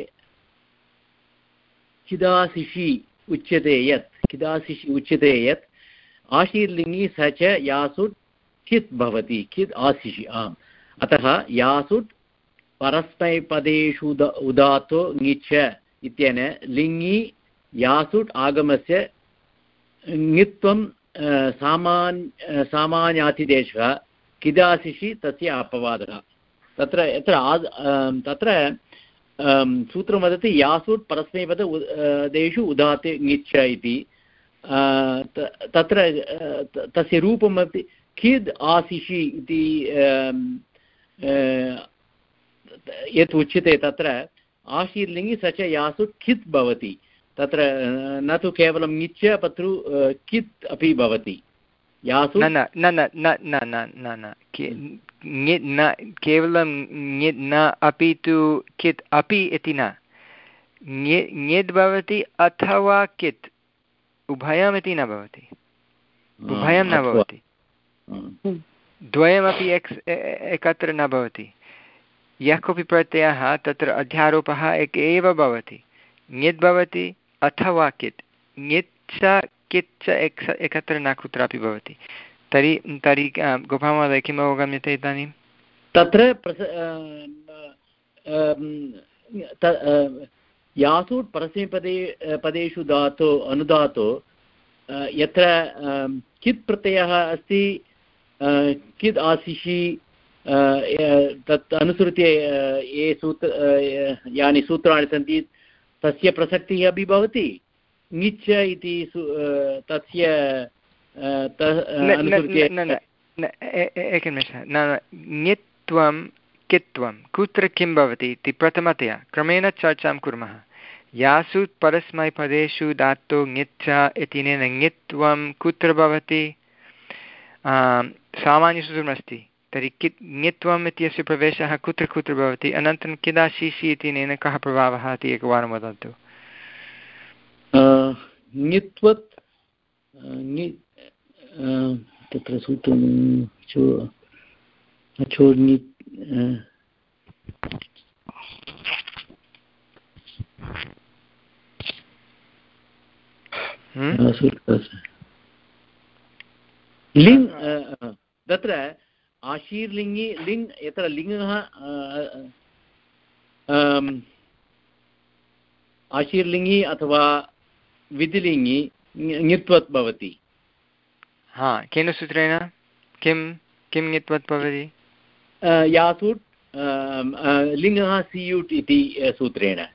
किदासिषि उच्यते यत् किदासिषि उच्यते यत् आशीर्लिङ्गि स च यासुट् कित् भवति, कित् आशिषि। आम्, अतः यासुट् परस्मैपदेषु उदात्तो ङिच्च इत्यनेन लिङ्गि यासुट् आगमस्य ङित्वं सामान्य सामान्यातिदेशः किदासिषि तस्य अपवादः। तत्र यत्र तत्र सूत्रं वदति यासुट् परस्मैपद देषु उदाते ङिच्च इति। तत्र तस्य रूपमपि किद् आशिषि इति यत् उच्यते, तत्र आशीर्लिङ्गि स च यासुट् कित् भवति। तत्र न तु केवलं ङिच् पत्रु कित् अपि भवति यासु न न न न न न न न ङित् न केवलं ङित् न अपि तु कित् अपि इति न ङित् भवति अथवा कित् उभयमिति न भवति उभयं न भवति द्वयमपि एक्स् एकत्र न भवति यः कोऽपि प्रत्ययः तत्र अध्यारोपः एक एव भवति ङित् भवति अथवा कित् ङित् च कित् च एक् एकत्र न कुत्रापि भवति तर्हि तर्हि गोपालमहोदय किम् अवगम्यते इदानीं तत्र यासुट् परस्मैपदे पदेषु धातो अनुदातो यत्र कित् प्रत्ययः अस्ति किद् आशिषि तत् अनुसृत्य ये सूत्र यानि सूत्राणि सन्ति तस्य प्रसक्तिः अपि भवति ङिच् इति तस्य एकनिमेषः न ङित्वं कित्वं कुत्र किं भवति इति प्रथमतया क्रमेण चर्चां कुर्मः यासु परस्मैपदेषु धातो ङिच् इत्यनेन ङित्वं कुत्र भवति सामान्यसूत्रमस्ति तर्हि कित् ङित्वम् इत्यस्य प्रवेशः कुत्र कुत्र भवति अनन्तरं किदाशिषि इत्यनेन कः प्रभावः इति एकवारं वदन्तु ङित्वत् तत्र सूत्रं लिङ् तत्र आशीर्लिङ्गि लिङ् यत्र लिङ्गः आशीर्लिङ्गि अथवा विधिलिङ्गि ङित्वत् भवति हा केन सूत्रेण किं किं ङित्वत् भवति यासुट् लिङ्गः सियुट् इति सूत्रेण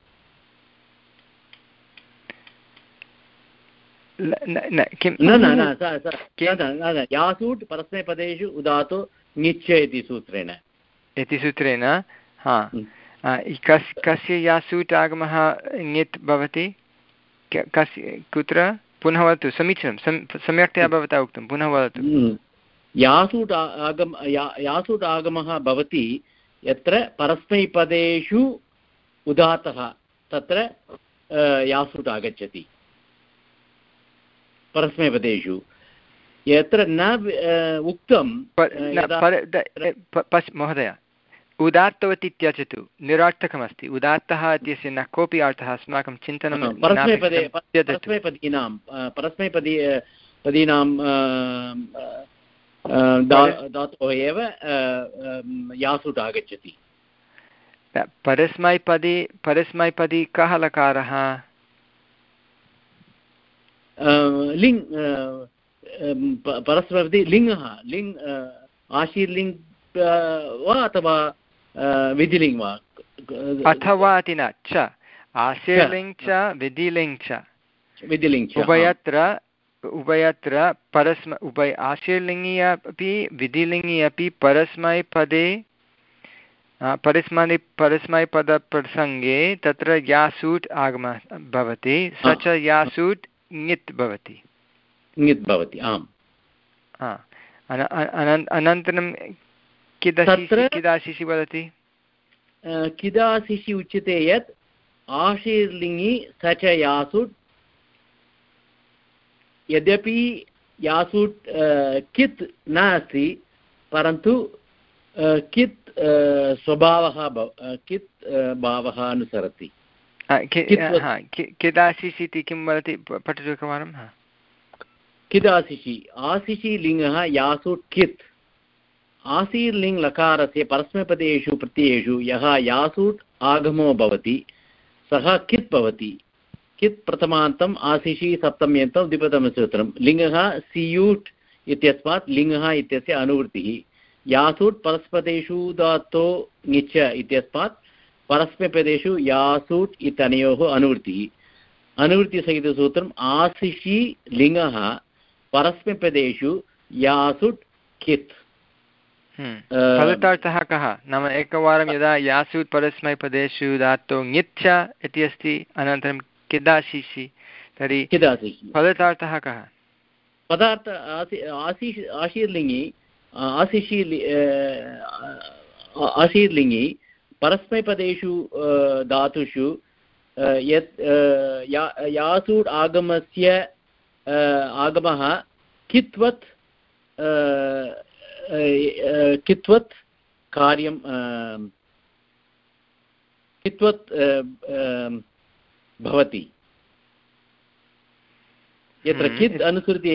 न न यासुट् परस्मैपदेषु उदातो ङिच् इति सूत्रेण इति सूत्रेण हा कस् कस्य यासुट् आगमः ङित् भवति कस्य कुत्र पुनः वदतु समीचीनं सम्यक्तया भवता उक्तं पुनः वदतु यासुट् आगम यासुट् आगमः भवति यत्र परस्मैपदेषु उदातः तत्र यासुट् आगच्छति परस्मैपदेषु यत्र न उक्तं महोदय उदात्तवत् इत्यचतु निरर्थकमस्ति उदात्तः इत्यस्य न कोऽपि अर्थः अस्माकं चिन्तनं परस्मैपदे परस्मैपदीनां परस्मैपदी पदीनां धातोः एव यासुट् आगच्छति परस्मैपदी परस्मैपदी कः लकारः लिङ् परस्मैपदी लिङ्गः लिङ् आशीर्लिङ् वा अथवा विधिलिङ् वा अथवा इति न च आशीर्लिङ् च विधिलिङ् च विधिलिङ् उभयत्र उभयत्र परस्मै उभय आशीर्लिङ्गि अपि विधिलिङ्गि अपि परस्मैपदे परस्मै परस्मैपदप्रसङ्गे तत्र यासुट् आगमः भवति स च यासुट् ङित् भवति ङित् भवति आम् अनन्तरं किदाशिषि किदाशिषि वदति किदाशिषि उच्यते यत् आशीर्लिङ्गि स च यासुट् यद्यपि यासुट् कित् नास्ति परन्तु कित् स्वभावः कित् भावः अनुसरति किदाशिषि इति किं वदति पठतु एकवारं किदाशिषि आशिषि लिङ्गः यासुट् कित् आशीर्लिङ् लकारस्य परस्मैपदेषु प्रत्ययेषु यः यासुट् आगमो भवति सः कित् भवति कित् प्रथमान्तम् आशिषि सप्तम्यन्तं द्विपदमसूत्रं लिङ्गः सियूट् इत्यस्मात् लिङ्गः इत्यस्य अनुवृत्तिः यासुट् परस्पदेषु धातो ङिच् इत्यस्मात् परस्मैपदेषु यासुट् इत्यनयोः अनुवृत्तिः अनुवृत्तिसहितसूत्रम् आशिषि लिङ्गः परस्मैपदेषु यासुट् कित् फलितार्थः कः नाम एकवारं यदा यासुट् परस्मैपदेषु धातो ङिच् इति अस्ति अनन्तरं किदाशिषि तर्हि किदाशिषि फलितार्थः कः पदार्थ आशीर् आशीर्लिङ्गि आशिषि आशीर्लिङ्गि परस्मैपदेषु धातुषु यत् यासूड् आगमस्य आगमः कित्वत् कित्वत् कार्यं कित्वत् भवति यत्र कित् अनुसृत्य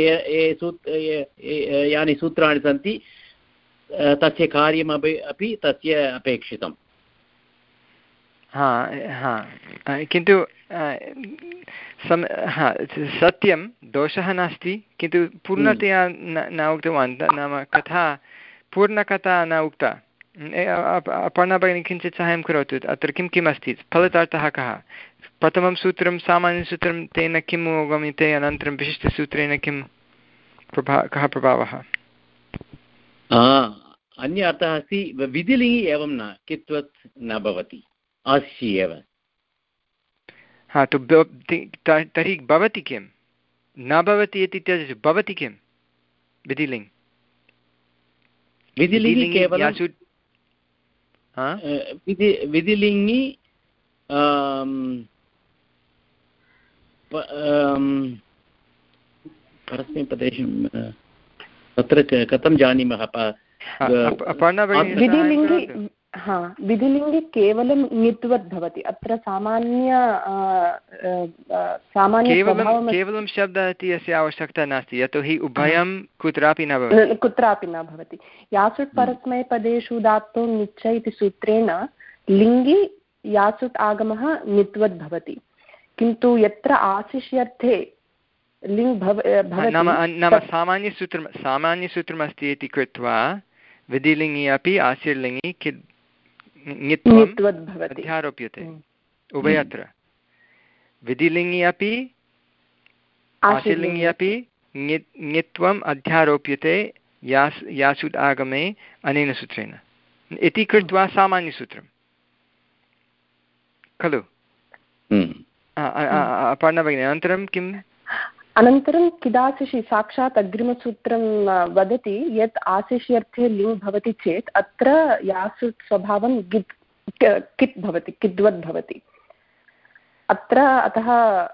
यानि सूत्राणि सन्ति तस्य कार्यमपि अपि तस्य अपेक्षितम् हा हा किन्तु हा सत्यं दोषः नास्ति किन्तु पूर्णतया न उक्तवान् नाम कथा पूर्णकथा न उक्ता अपर्णा भगिनी किञ्चित् साहाय्यं करोतु अत्र किं किम् अस्ति फलितार्थः कः प्रथमं सूत्रं सामान्यसूत्रं तेन किम् अवगम्यते अनन्तरं विशिष्टसूत्रेण किं प्रभा कः प्रभावः अन्य अर्थः अस्ति विधिलिङ्गि एवं न कित्वत् न भवति आशिषि एव हा तु तर्हि भवति किं न भवति इति त्यजतु भवति किं विधिलिङ्ग् विधिलिङ्गि केवलं विधिलिङ्गि परस्मैपदेशं तत्र कथं जानीमः विधिलिङ्गि हा विधिलिङ्गि केवलं ङित्वत् भवति अत्र सामान्य सामान्य केवलं शब्दः इति अस्य आवश्यकता नास्ति यतोहि उभयं कुत्रापि न भवति कुत्रापि न भवति यासुट् परस्मैपदेषु धातु ङिच्च इति सूत्रेण लिङ्गि यासुट् आगमः ङित्वत् भवति किन्तु यत्र आशिष्यर्थे लिङ् भवति नाम नाम सामान्यसूत्रं सामान्यसूत्रमस्ति इति कृत्वा विधिलिङ्गि अपि आशीर्लिङ्गि किद् ङित्वत् भवति अध्यारोप्यते उभयत्र विधिलिङ्गि अपि आशीर्लिङ्गि अपि ङित्वम् अध्यारोप्यते यास् यासुट् आगमे अनेन सूत्रेण इति कृत्वा सामान्यसूत्रं खलु अपर्णा भगिनी अनन्तरं किम् अनन्तरं किदाशिषि साक्षात् अग्रिमसूत्रं वदति यत् आशिष्यर्थे लिङ् भवति चेत् अत्र यासुट् स्वभावं गित् कित् भवति किद्वत् भवति अत्र अतः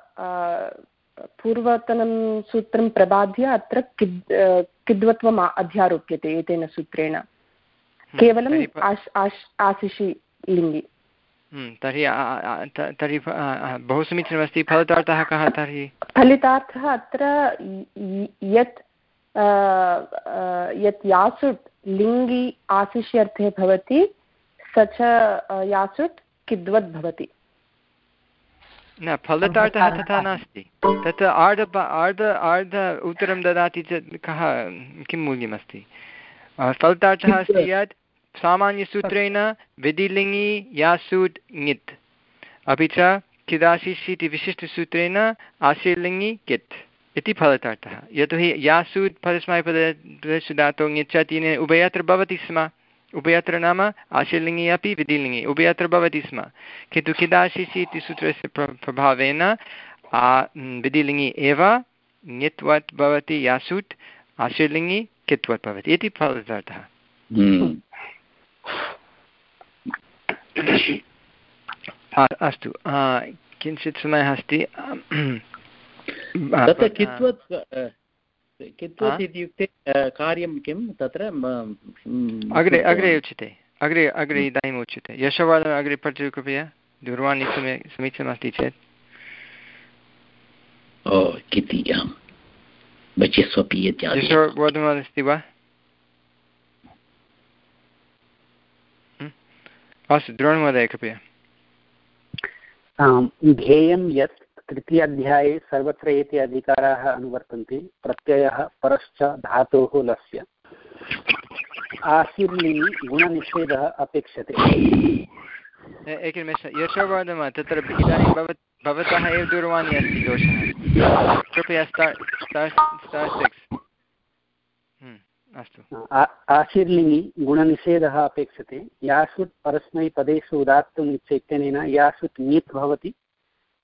पूर्वतनं सूत्रं प्रबाध्य अत्र किद् किद्वत्वम् अध्यारोप्यते एतेन सूत्रेण केवलं आशिषि लिङ्गि तर्हि तर्हि बहु समीचीनमस्ति फलितार्थः कः तर्हि फलितार्थः अत्र यत् यत् यासुट् लिङ्गि आशिष्यर्थे भवति स च यासुट् किद्वत् भवति न फलितार्थः तथा नास्ति तत् आर्ध आर्ध आर्ध उत्तरं ददाति चेत् कः किं मूल्यमस्ति फलितार्थः अस्ति यत् सामान्यसूत्रेण विधिलिङ्गि यासुट् ङित् अपि च किदाशिषि इति विशिष्टसूत्रेण आशीर्लिङ्गि कित् इति फलितार्थः यतोहि यासुट् परस्मैपदेषु धातोः ङिच्चति उभयत्र भवति स्म उभयत्र नाम आशीर्लिङ्गि अपि विधिलिङ्गि उभयत्र भवति स्म किन्तु किदाशिषि इति सूत्रस्य प्रभावेन विधिलिङ्गि एव ङित्वत् भवति यासुट् आशीर्लिङ्गि कित्वत् भवति इति फलितार्थः अस्तु किञ्चित् समयः अस्ति तत्र कित्वत् कित्वत् इत्युक्ते कार्यं किं तत्र अग्रे अग्रे उच्यते अग्रे अग्रे इदानीम् उच्यते यशोवर्धन अग्रे पठतु कृपया दूरवाणी समी समीचीनमस्ति चेत् ओ कितीयां बचस्वपि यशोवर्धन अस्ति वा अस्तु द्रोणमहोदय कृपया ध्येयं यत् तृतीयाध्याये सर्वत्र एते अधिकाराः अनुवर्तन्ते प्रत्ययः परश्च धातोः लस्य आशीर्लिङ्गि गुणनिषेधः अपेक्षते एकनिमेषः यशोवर्धन तत्र इदानीं भव भवतः एव दूरवाणी अस्ति दोषः कृपया स्टार् स्टार् स्टार् सिक्स् अस्तु आशीर्लिङ्गि गुणनिषेधः अपेक्षते यासुट् परस्मैपदेषु उदात्तुम् इत्यनेन यासुट् ङित् भवति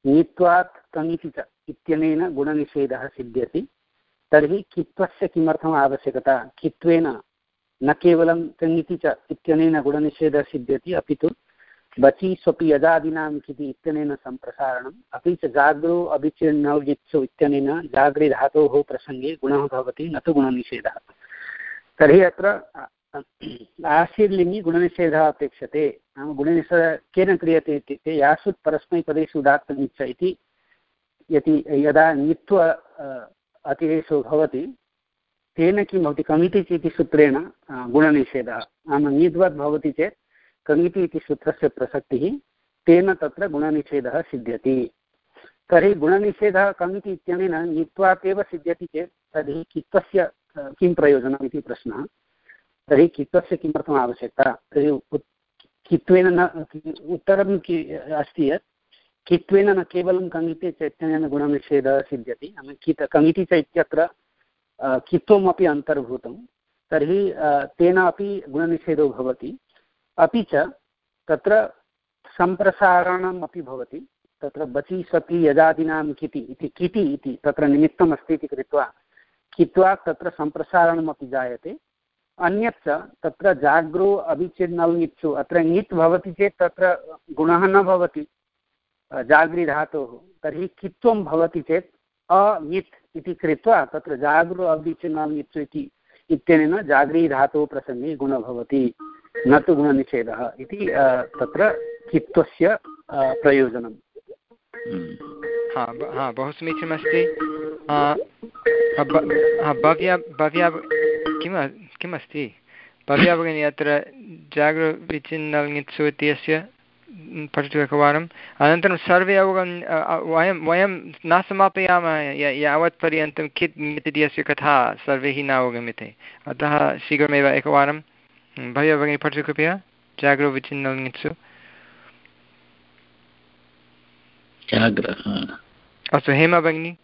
ङित्वात् कङिति च इत्यनेन गुणनिषेधः सिद्ध्यति तर्हि कित्वस्य किमर्थम् आवश्यकता कित्वेन न केवलं कङिति च इत्यनेन गुणनिषेधः सिद्ध्यति अपि तु बचि स्वपि यदादीनां किति इत्यनेन सम्प्रसारणम् अपि च जाग्रो अभिचिन्नौ यित्सु इत्यनेन जाग्रे धातोः प्रसङ्गे गुणः भवति न तु गुणनिषेधः। तर्हि अत्र आशीर्लिङ्गि गुणनिषेधः अपेक्षते। नाम गुणनिषेधः केन क्रियते इत्युक्ते यासु परस्मैपदेषु उदात्तमिच्छ इति यदि यदा ङित्व अतिरेषु भवति तेन किं भवति कमिति इति सूत्रेण गुणनिषेधः। नाम ङिद्वत् भवति चेत् कमिति इति सूत्रस्य प्रसक्तिः तेन तत्र गुणनिषेधः सिद्ध्यति। तर्हि गुणनिषेधः कमिति इत्यनेन ङित्वात् एव सिद्ध्यति चेत् तर्हि कित्वस्य किं प्रयोजनम् इति प्रश्नः। तर्हि कित्वस्य किमर्थम् आवश्यकता तर्हि कित्वेन न उत्तरं कि अस्ति यत् कित्वेन न केवलं कङिति च इत्यनेन गुणनिषेधः सिद्ध्यति। कित् कङिति च इत्यत्र कित्वमपि अन्तर्भूतं तर्हि तेन अपि गुणनिषेधो भवति। अपि च तत्र सम्प्रसारणम् अपि भवति। तत्र बचि स्वपि यदादीनां किति इति किति इति तत्र निमित्तम् अस्ति इति कृत्वा कित्वा तत्र सम्प्रसारणमपि जायते। अन्यच्च तत्र जाग्रो अभिचिन्नौ ङित्सु अत्र ङित् भवति चेत् तत्र गुणः न भवति जाग्री धातोः। तर्हि कित्वं भवति चेत् अङित् इति कृत्वा तत्र जाग्रो अभिचिन्नौ ङित्सु इति इत्यनेन जाग्री धातोः प्रसङ्गे गुणः भवति न तु गुणनिषेधः इति तत्र कित्वस्य प्रयोजनम्। हा हा बहु समीचीनमस्ति। भव्या भव्या किं किम् अस्ति भव्या भगिनी अत्र जागृविचिन्नङित्सु इत्यस्य पठतु एकवारम्। अनन्तरं सर्वे अवगन् वयं वयं न समापयामः यावत् पर्यन्तं कित् ङित् इत्यस्य कथा सर्वैः न अवगम्यते। अतः शीघ्रमेव एकवारं भव्या भगिनी पठतु कृपया जागृविचिन्नङित्सु। अस्तु हेमा भगिनी।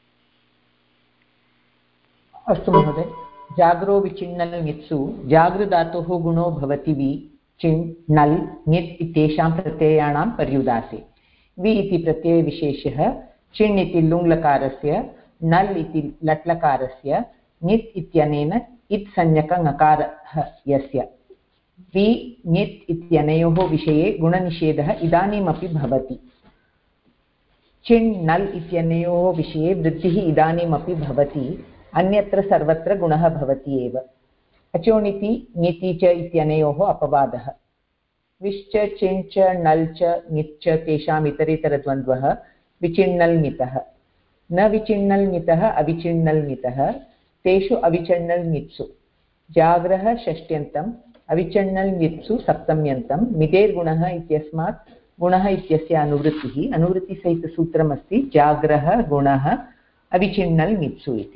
अस्तु महोदय। जाग्रो विचिन्नल् ङित्सु जागृधातोः गुणो भवति वि चिन् नल् ङित् इत्येषां प्रत्ययाणां पर्युदासे। वि इति प्रत्ययविशेषः चिन् इति लुङ्लकारस्य नल् इति लट्लकारस्य ङित् इत्यनेन इत् संज्ञकङकारः यस्य। वि ङित् इत्यनयोः विषये गुणनिषेधः इदानीमपि भवति। चिन् नल् इत्यनयोः विषये वृद्धिः इदानीमपि भवति। अन्यत्र सर्वत्र गुणः भवति एव। अचोणिति ङिति च इत्यनयोः अपवादः। विश्च चिञ्च नल् च ङिच्च तेषाम् इतरेतरद्वन्द्वः विचिन्नल् ङितः। न विचिन्नल् ङितः अविचिन्नल् ङितः तेषु अविचिन्नल् ङित्सु जाग्रः षष्ट्यन्तम् अविचिन्नल् ङित्सु सप्तम्यन्तं मिदेर्गुणः इत्यस्मात् गुणः इत्यस्य अनुवृत्तिः अनुवृत्तिसहितसूत्रमस्ति जाग्रः गुणः अविचिन्नल् ङित्सु इति।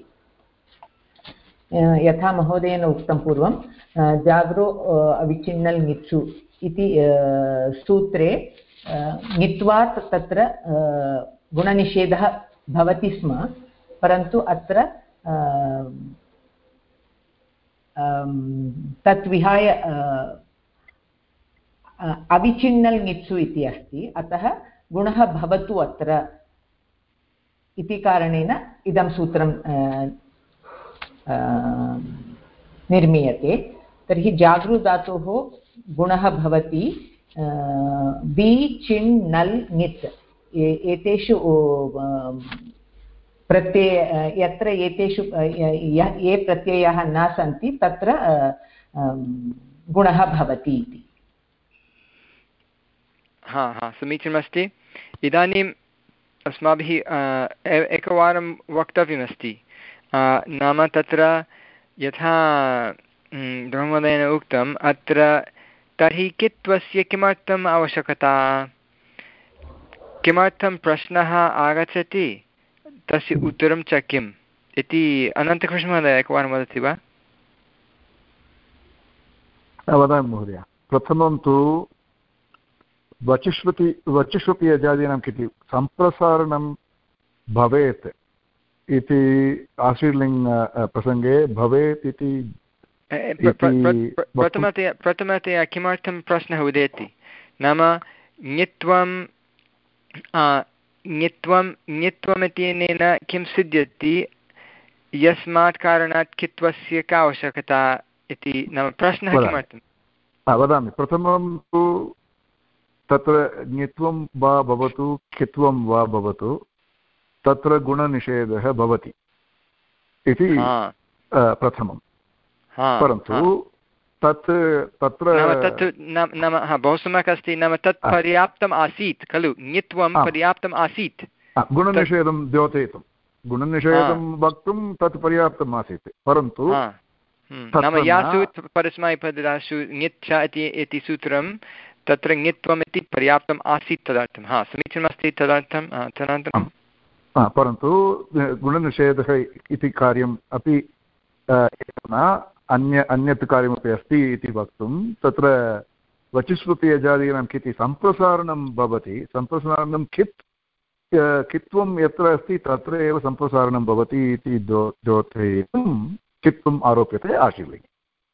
यथा महोदयेन उक्तं पूर्वं जाग्रो अविचिन्नल् ङित्सु इति सूत्रे ङित्वात् तत्र गुणनिषेधः भवति स्म परन्तु अत्र तत् विहाय अविचिन्नल् ङित्सु इति अस्ति। अतः गुणः भवतु अत्र इति कारणेन इदं सूत्रं निर्मीयते। तर्हि जागृधातोः गुणः भवति वि चिन् नल् ङित् एतेषु प्रत्यय यत्र एतेषु ये प्रत्ययाः न सन्ति तत्र गुणः भवति इति। हा हा समीचीनमस्ति। इदानीम् अस्माभिः एकवारं वक्तव्यमस्ति। नाम तत्र यथा ब्रह्मदेवेन उक्तम् अत्र तर्हि कित्वस्य किमर्थम् आवश्यकता किमर्थं प्रश्नः आगच्छति तस्य उत्तरं च किम् इति अनन्तकृष्णमहोदय एकवारं वदति वा? वदामि महोदय। प्रथमं तु वचुष्वति वचुष्वपि यजादीनां किति सम्प्रसारणं भवेत् इति आशीर्लिङ्ग् प्रसङ्गे भवेत् इति प्रथमतया प्रथमतया किमर्थं प्रश्नः उदेति नाम ङित्वं ङित्वं ङित्वम् इत्यनेन किं सिद्ध्यति यस्मात् कारणात् कित्वस्य का आवश्यकता इति नाम प्रश्नः किमर्थं वदामि प्रथमं तु तत्र ङित्वं वा भवतु कित्वं वा भवतु तत्र गुणनिषेधः भवति इति प्रथमं परन्तु तत् तत्र तत् नाम बहु सम्यक् अस्ति नाम तत् पर्याप्तम् आसीत् खलु ङित्वं पर्याप्तम् आसीत् गुणनिषेधं द्योतयितुं गुणनिषेधं वक्तुं तत् पर्याप्तम् आसीत् परन्तु नाम यासु परस्मैपदासु ङिच्छ इति सूत्रं तत्र ङित्वम् इति पर्याप्तम् आसीत् तदर्थं हा समीचीनमस्ति तदर्थं तदनन्तरं परन्तु गुणनिषेधः इति कार्यम् अपि न अन्य अन्यत् कार्यमपि अस्ति इति वक्तुं तत्र वचिस्पतियजादीनां किति सम्प्रसारणं भवति सम्प्रसारणं कित् कित्वं यत्र अस्ति तत्र एव सम्प्रसारणं भवति इति द्योतयितुं कित्वम् आरोप्यते आशीर्लिङ्गे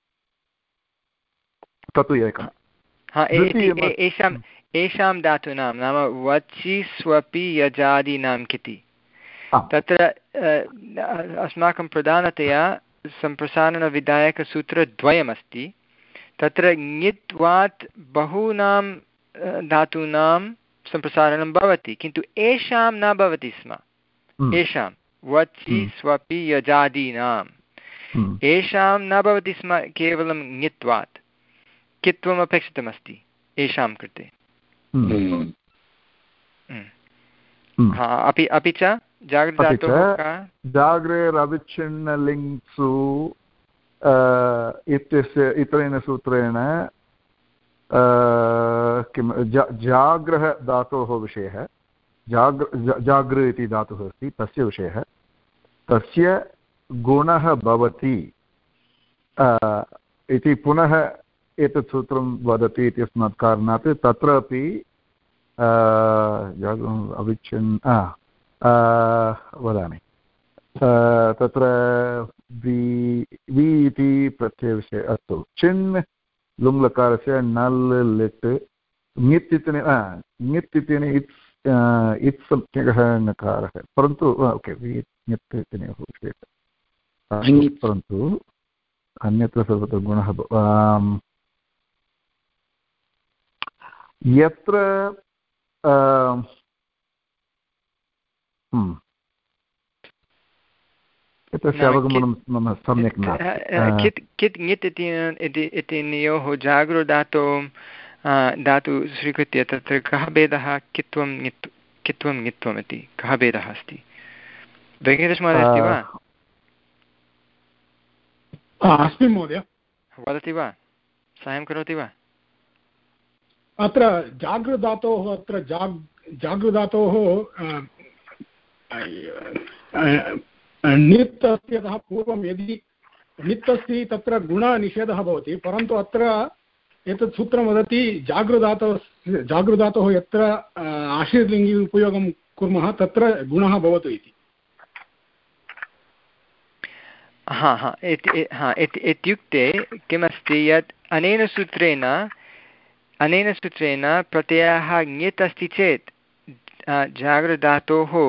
तत्तु एकम् एषाम् एषां धातूनां नाम वचि स्वपि यजादीनां किति तत्र अस्माकं प्रधानतया सम्प्रसारणविधायकसूत्रद्वयमस्ति तत्र ङित्वात् बहूनां धातूनां सम्प्रसारणं भवति किन्तु एषां न भवति स्म एषां वचि स्वपि यजादीनां एषां न भवति स्म केवलं ङित्वात् कित्वम् अपेक्षितमस्ति एषां कृते अपि अपि च जाग्रेरविच्छिन्नलिङ्सु इत्यस्य इतरेण सूत्रेण किं जाग्रह धातोः विषयः जाग्र जागृ इति धातुः अस्ति तस्य विषयः तस्य गुणः भवति इति पुनः एतत् सूत्रं वदति इत्यस्मात् कारणात् तत्रापि अविच्छिन् वदामि तत्र वि वि इति प्रत्ययविषये अस्तु चिन् लुङ्लकारस्य नल् लिट् ङित् इत्यनेन ङित् इत्यनेन इत्स् इत्स् संज्ञकः ङकारः परन्तु ओके वि ङित् इत्यनेन विषयः परन्तु अन्यत्र सर्वत्र गुणः यत्र एतस्य अवगमनं मम सम्यक् न कित् ङित् इत्यनयोः जागृधातोः धातु स्वीकृत्य तत्र कः भेदः कित्वं ङित् कित्वं ङित्वम् इति कः भेदः अस्ति वेङ्कटेशमहोदय अस्ति वा अस्मि महोदय वदति वा साहाय्यं करोति वा अत्र जागृधातोः अत्र जाग् जागृधातोः णित् अस्ति अतः पूर्वं यदि णित् अस्ति तत्र गुणनिषेधः भवति परन्तु अत्र एतत् सूत्रं वदति जागृधातोः जागृधातोः यत्र आशीर्लिङ्गि उपयोगं कुर्मः तत्र गुणः भवतु इति हा हा हा इत्युक्ते किमस्ति यत् अनेन सूत्रेण अनेन सूत्रेण प्रत्ययः ङित् अस्ति चेत् जागृधातोः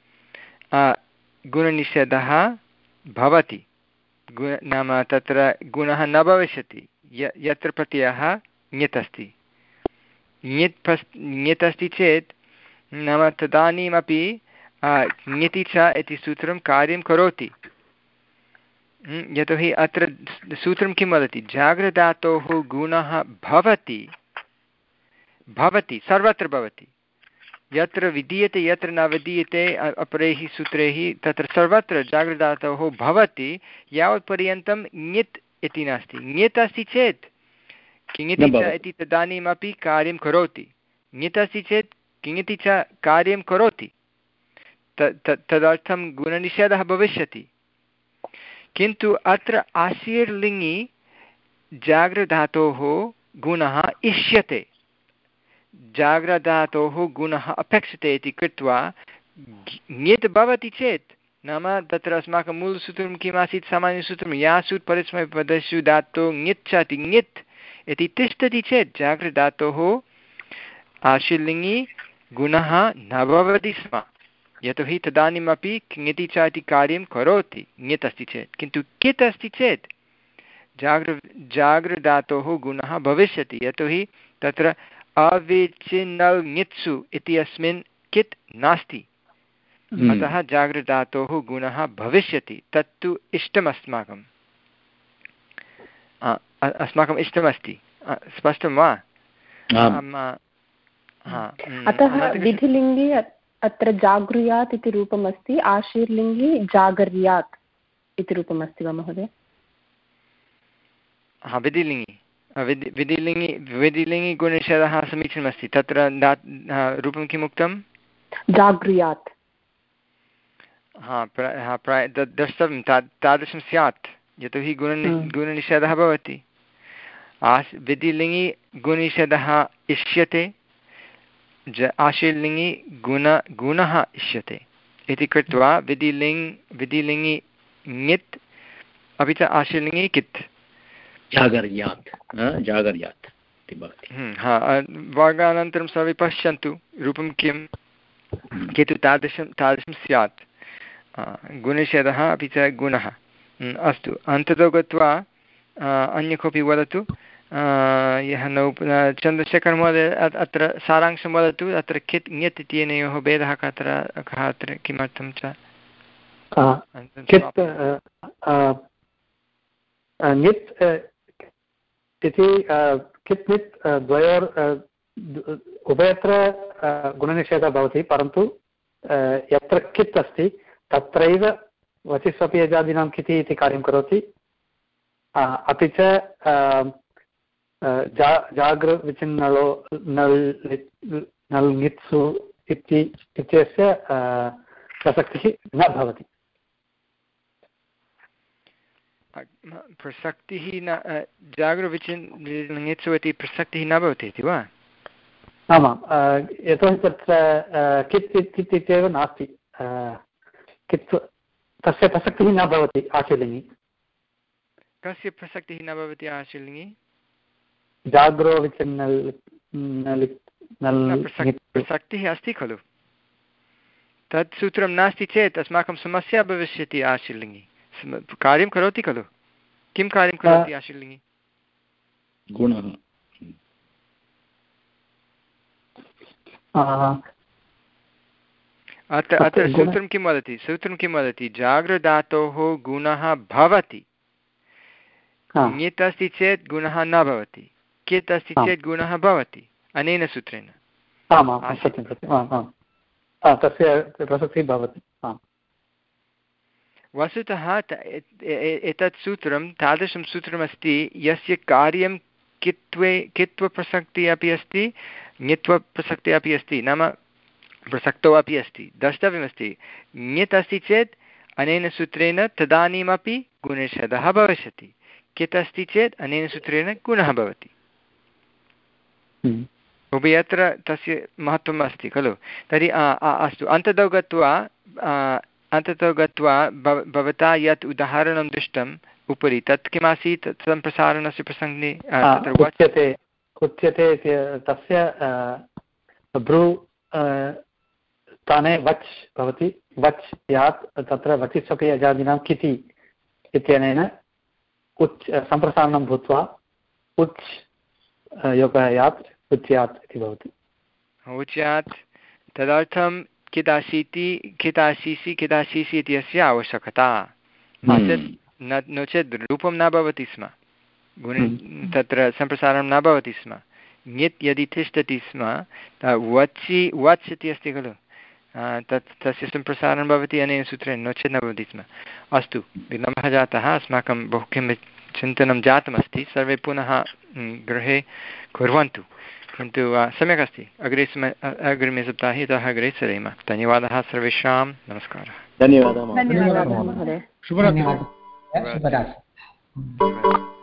गुणनिषेधः भवति गुण नाम तत्र गुणः न भविष्यति यत्र प्रत्ययः ङित् अस्ति ङित् ङित् अस्ति चेत् नाम तदानीमपि ङिति च इति सूत्रं कार्यं करोति यतोहि अत्र सूत्रं किं वदति जागृधातोः गुणः भवति भवति सर्वत्र भवति यत्र विधीयते यत्र न विधीयते अपरैः सूत्रैः तत्र सर्वत्र जागृधातोः भवति यावत्पर्यन्तं ङित् इति नास्ति ङित् अस्ति चेत् किङिति च इति तदानीमपि कार्यं करोति ङित् अस्ति चेत् किङिति च कार्यं करोति तदर्थं गुणनिषेधः भविष्यति किन्तु अत्र आशीर्लिङि जागृधातोः गुणः इष्यते जागृधातोः गुणः अपेक्षते इति कृत्वा ङित् भवति चेत् नाम तत्र अस्माकं मूलसूत्रं किम् आसीत् सामान्यसूत्रं यासु परस्मैपदेषु धातोः ङिच्छति ङित् इति तिष्ठति चेत् जागृधातोः आशीर्लिङि गुणः न भवति स्म, यतोहि तदानीमपि ङिति च इति कार्यं करोति ङित् अस्ति चेत्। किन्तु कित् अस्ति चेत् जागृ जागृधातोः गुणः भविष्यति, यतोहि तत्र अविच्छिन्नल् ङित्सु इत्यस्मिन् कित् नास्ति, अतः जागृधातोः गुणः भविष्यति। तत्तु इष्टमस्माकम् अस्माकम् इष्टमस्ति। स्पष्टं वा? अतः विधिलिङ्गे अत्र जागृयात् इति रूपमस्ति, आशीर्लिङ्गे जागर्यात् इति रूपमस्ति वा महोदय? हा, विधिलिङ्गि विधि विधिलिङ्गि विधिलिङ्गि गुणनिषेधः समीचीनमस्ति। तत्र रूपं किम् उक्तं? जागृयात्। हा हा प्राय द्रष्टव्यं तादृशं स्यात्, यतोहि गुण गुणनिषेधः भवति। आस् विधिलिङ्गि गुणनिषेधः इष्यते, ज आशीर्लिङ्गि गुण गुणः इष्यते इति कृत्वा विधिलिङ् विधिलिङ्गि ङित् अपि च आशीर्लिङ्गि कित् जागर्यात् जागर्यात् इति भवति। हा, वर्गानन्तरं सर्वे पश्यन्तु रूपं किं, किन्तु तादृशं तादृशं स्यात् गुणनिषेधः अपि च गुणः। अस्तु, अन्ततो गत्वा अन्य कोऽपि वदतु, यः नौ चन्द्रशेखर महोदय अत्र सारांशं वदतु। अत्र कित् ङित् इत्यनयोः भेदः कत्र कः अत्र किमर्थं च? ङित् इति कित् ङित् द्वयोर् उभयत्र गुणनिषेधः भवति, परन्तु यत्र कित् अस्ति तत्रैव वचिस्वपि यजादीनां किति इति कार्यं करोति। अपि च जा जागृ विचिन्नलो नल् नल् ङित्सु इति इत्यस्य प्रसक्तिः न भवति। प्रसक्तिः न जागृविचिन् ङित्सु इति प्रसक्तिः न भवति इति वा? आमां, यतोहि तत्र कित् कित् इत्येव नास्ति, कित् तस्य प्रसक्तिः न भवति आशीर्लिङ्गि। कस्य प्रसक्तिः न भवति आशीर्लिङ्गि? जाग्रो विचिन्नल् प्रसक्तिः अस्ति खलु। तत् सूत्रं नास्ति चेत् अस्माकं समस्या भविष्यति। आशीर्लिङ्गि कार्यं करोति खलु। किं कार्यं करोति आशीर्लिङ्गि? गुणः। अत्र अत्र सूत्रं किं वदति? सूत्रं किं वदति? जागृधातोः गुणः भवति। ङित् अस्ति चेत् गुणः न भवति, कित् अस्ति चेत् गुणः भवति। अनेन सूत्रेण तस्य प्रसक्तिः भवति। वस्तुतः एतत् सूत्रं तादृशं सूत्रमस्ति यस्य कार्यं कित्वे कित्वप्रसक्तिः अपि अस्ति, ङित्वप्रसक्तिः अपि अस्ति। नाम प्रसक्तौ अपि अस्ति। द्रष्टव्यमस्ति, ङित् अस्ति चेत् अनेन सूत्रेण तदानीमपि गुणनिषेधः भविष्यति, कित् अस्ति चेत् अनेन सूत्रेण गुणः भवति। उभयत्र तस्य महत्त्वम् अस्ति खलु। तर्हि अस्तु, अन्ततो गत्वा अन्ततो गत्वा भवता यत् उदाहरणं दृष्टम् उपरि तत् किमासीत्? सम्प्रसारणस्य प्रसङ्गे उच्यते उच्यते तस्य भ्रू स्थाने वच् भवति। वच् यात् तत्र वचिस्वपि अजादीनां किति इत्यनेन उच् सम्प्रसारणं भूत्वा उच् योगः यात् उच्यात् इति भवति। उच्यात् तदर्थं किदासीति किदासीसि किदासीसि इत्यस्य आवश्यकता। न नो चेत् रूपं न भवति स्म, गुण तत्र सम्प्रसारणं न भवति स्म। ङित् यदि तिष्ठति स्म वचि वच् इति अस्ति खलु, तत् तस्य सम्प्रसारणं भवति अनेन सूत्रेण, नो चेत् न भवति स्म। अस्तु, विलम्बः जातः, अस्माकं बहु किं चिन्तनं जातमस्ति। सर्वे पुनः गृहे कुर्वन्तु। किन्तु सम्यक् अस्ति। अग्रे समय अग्रिमे सप्ताहे इतः अग्रे सरेम। धन्यवादः सर्वेषां। नमस्कारः। धन्यवादः धन्यवादः महोदय। शुभरात्रिः।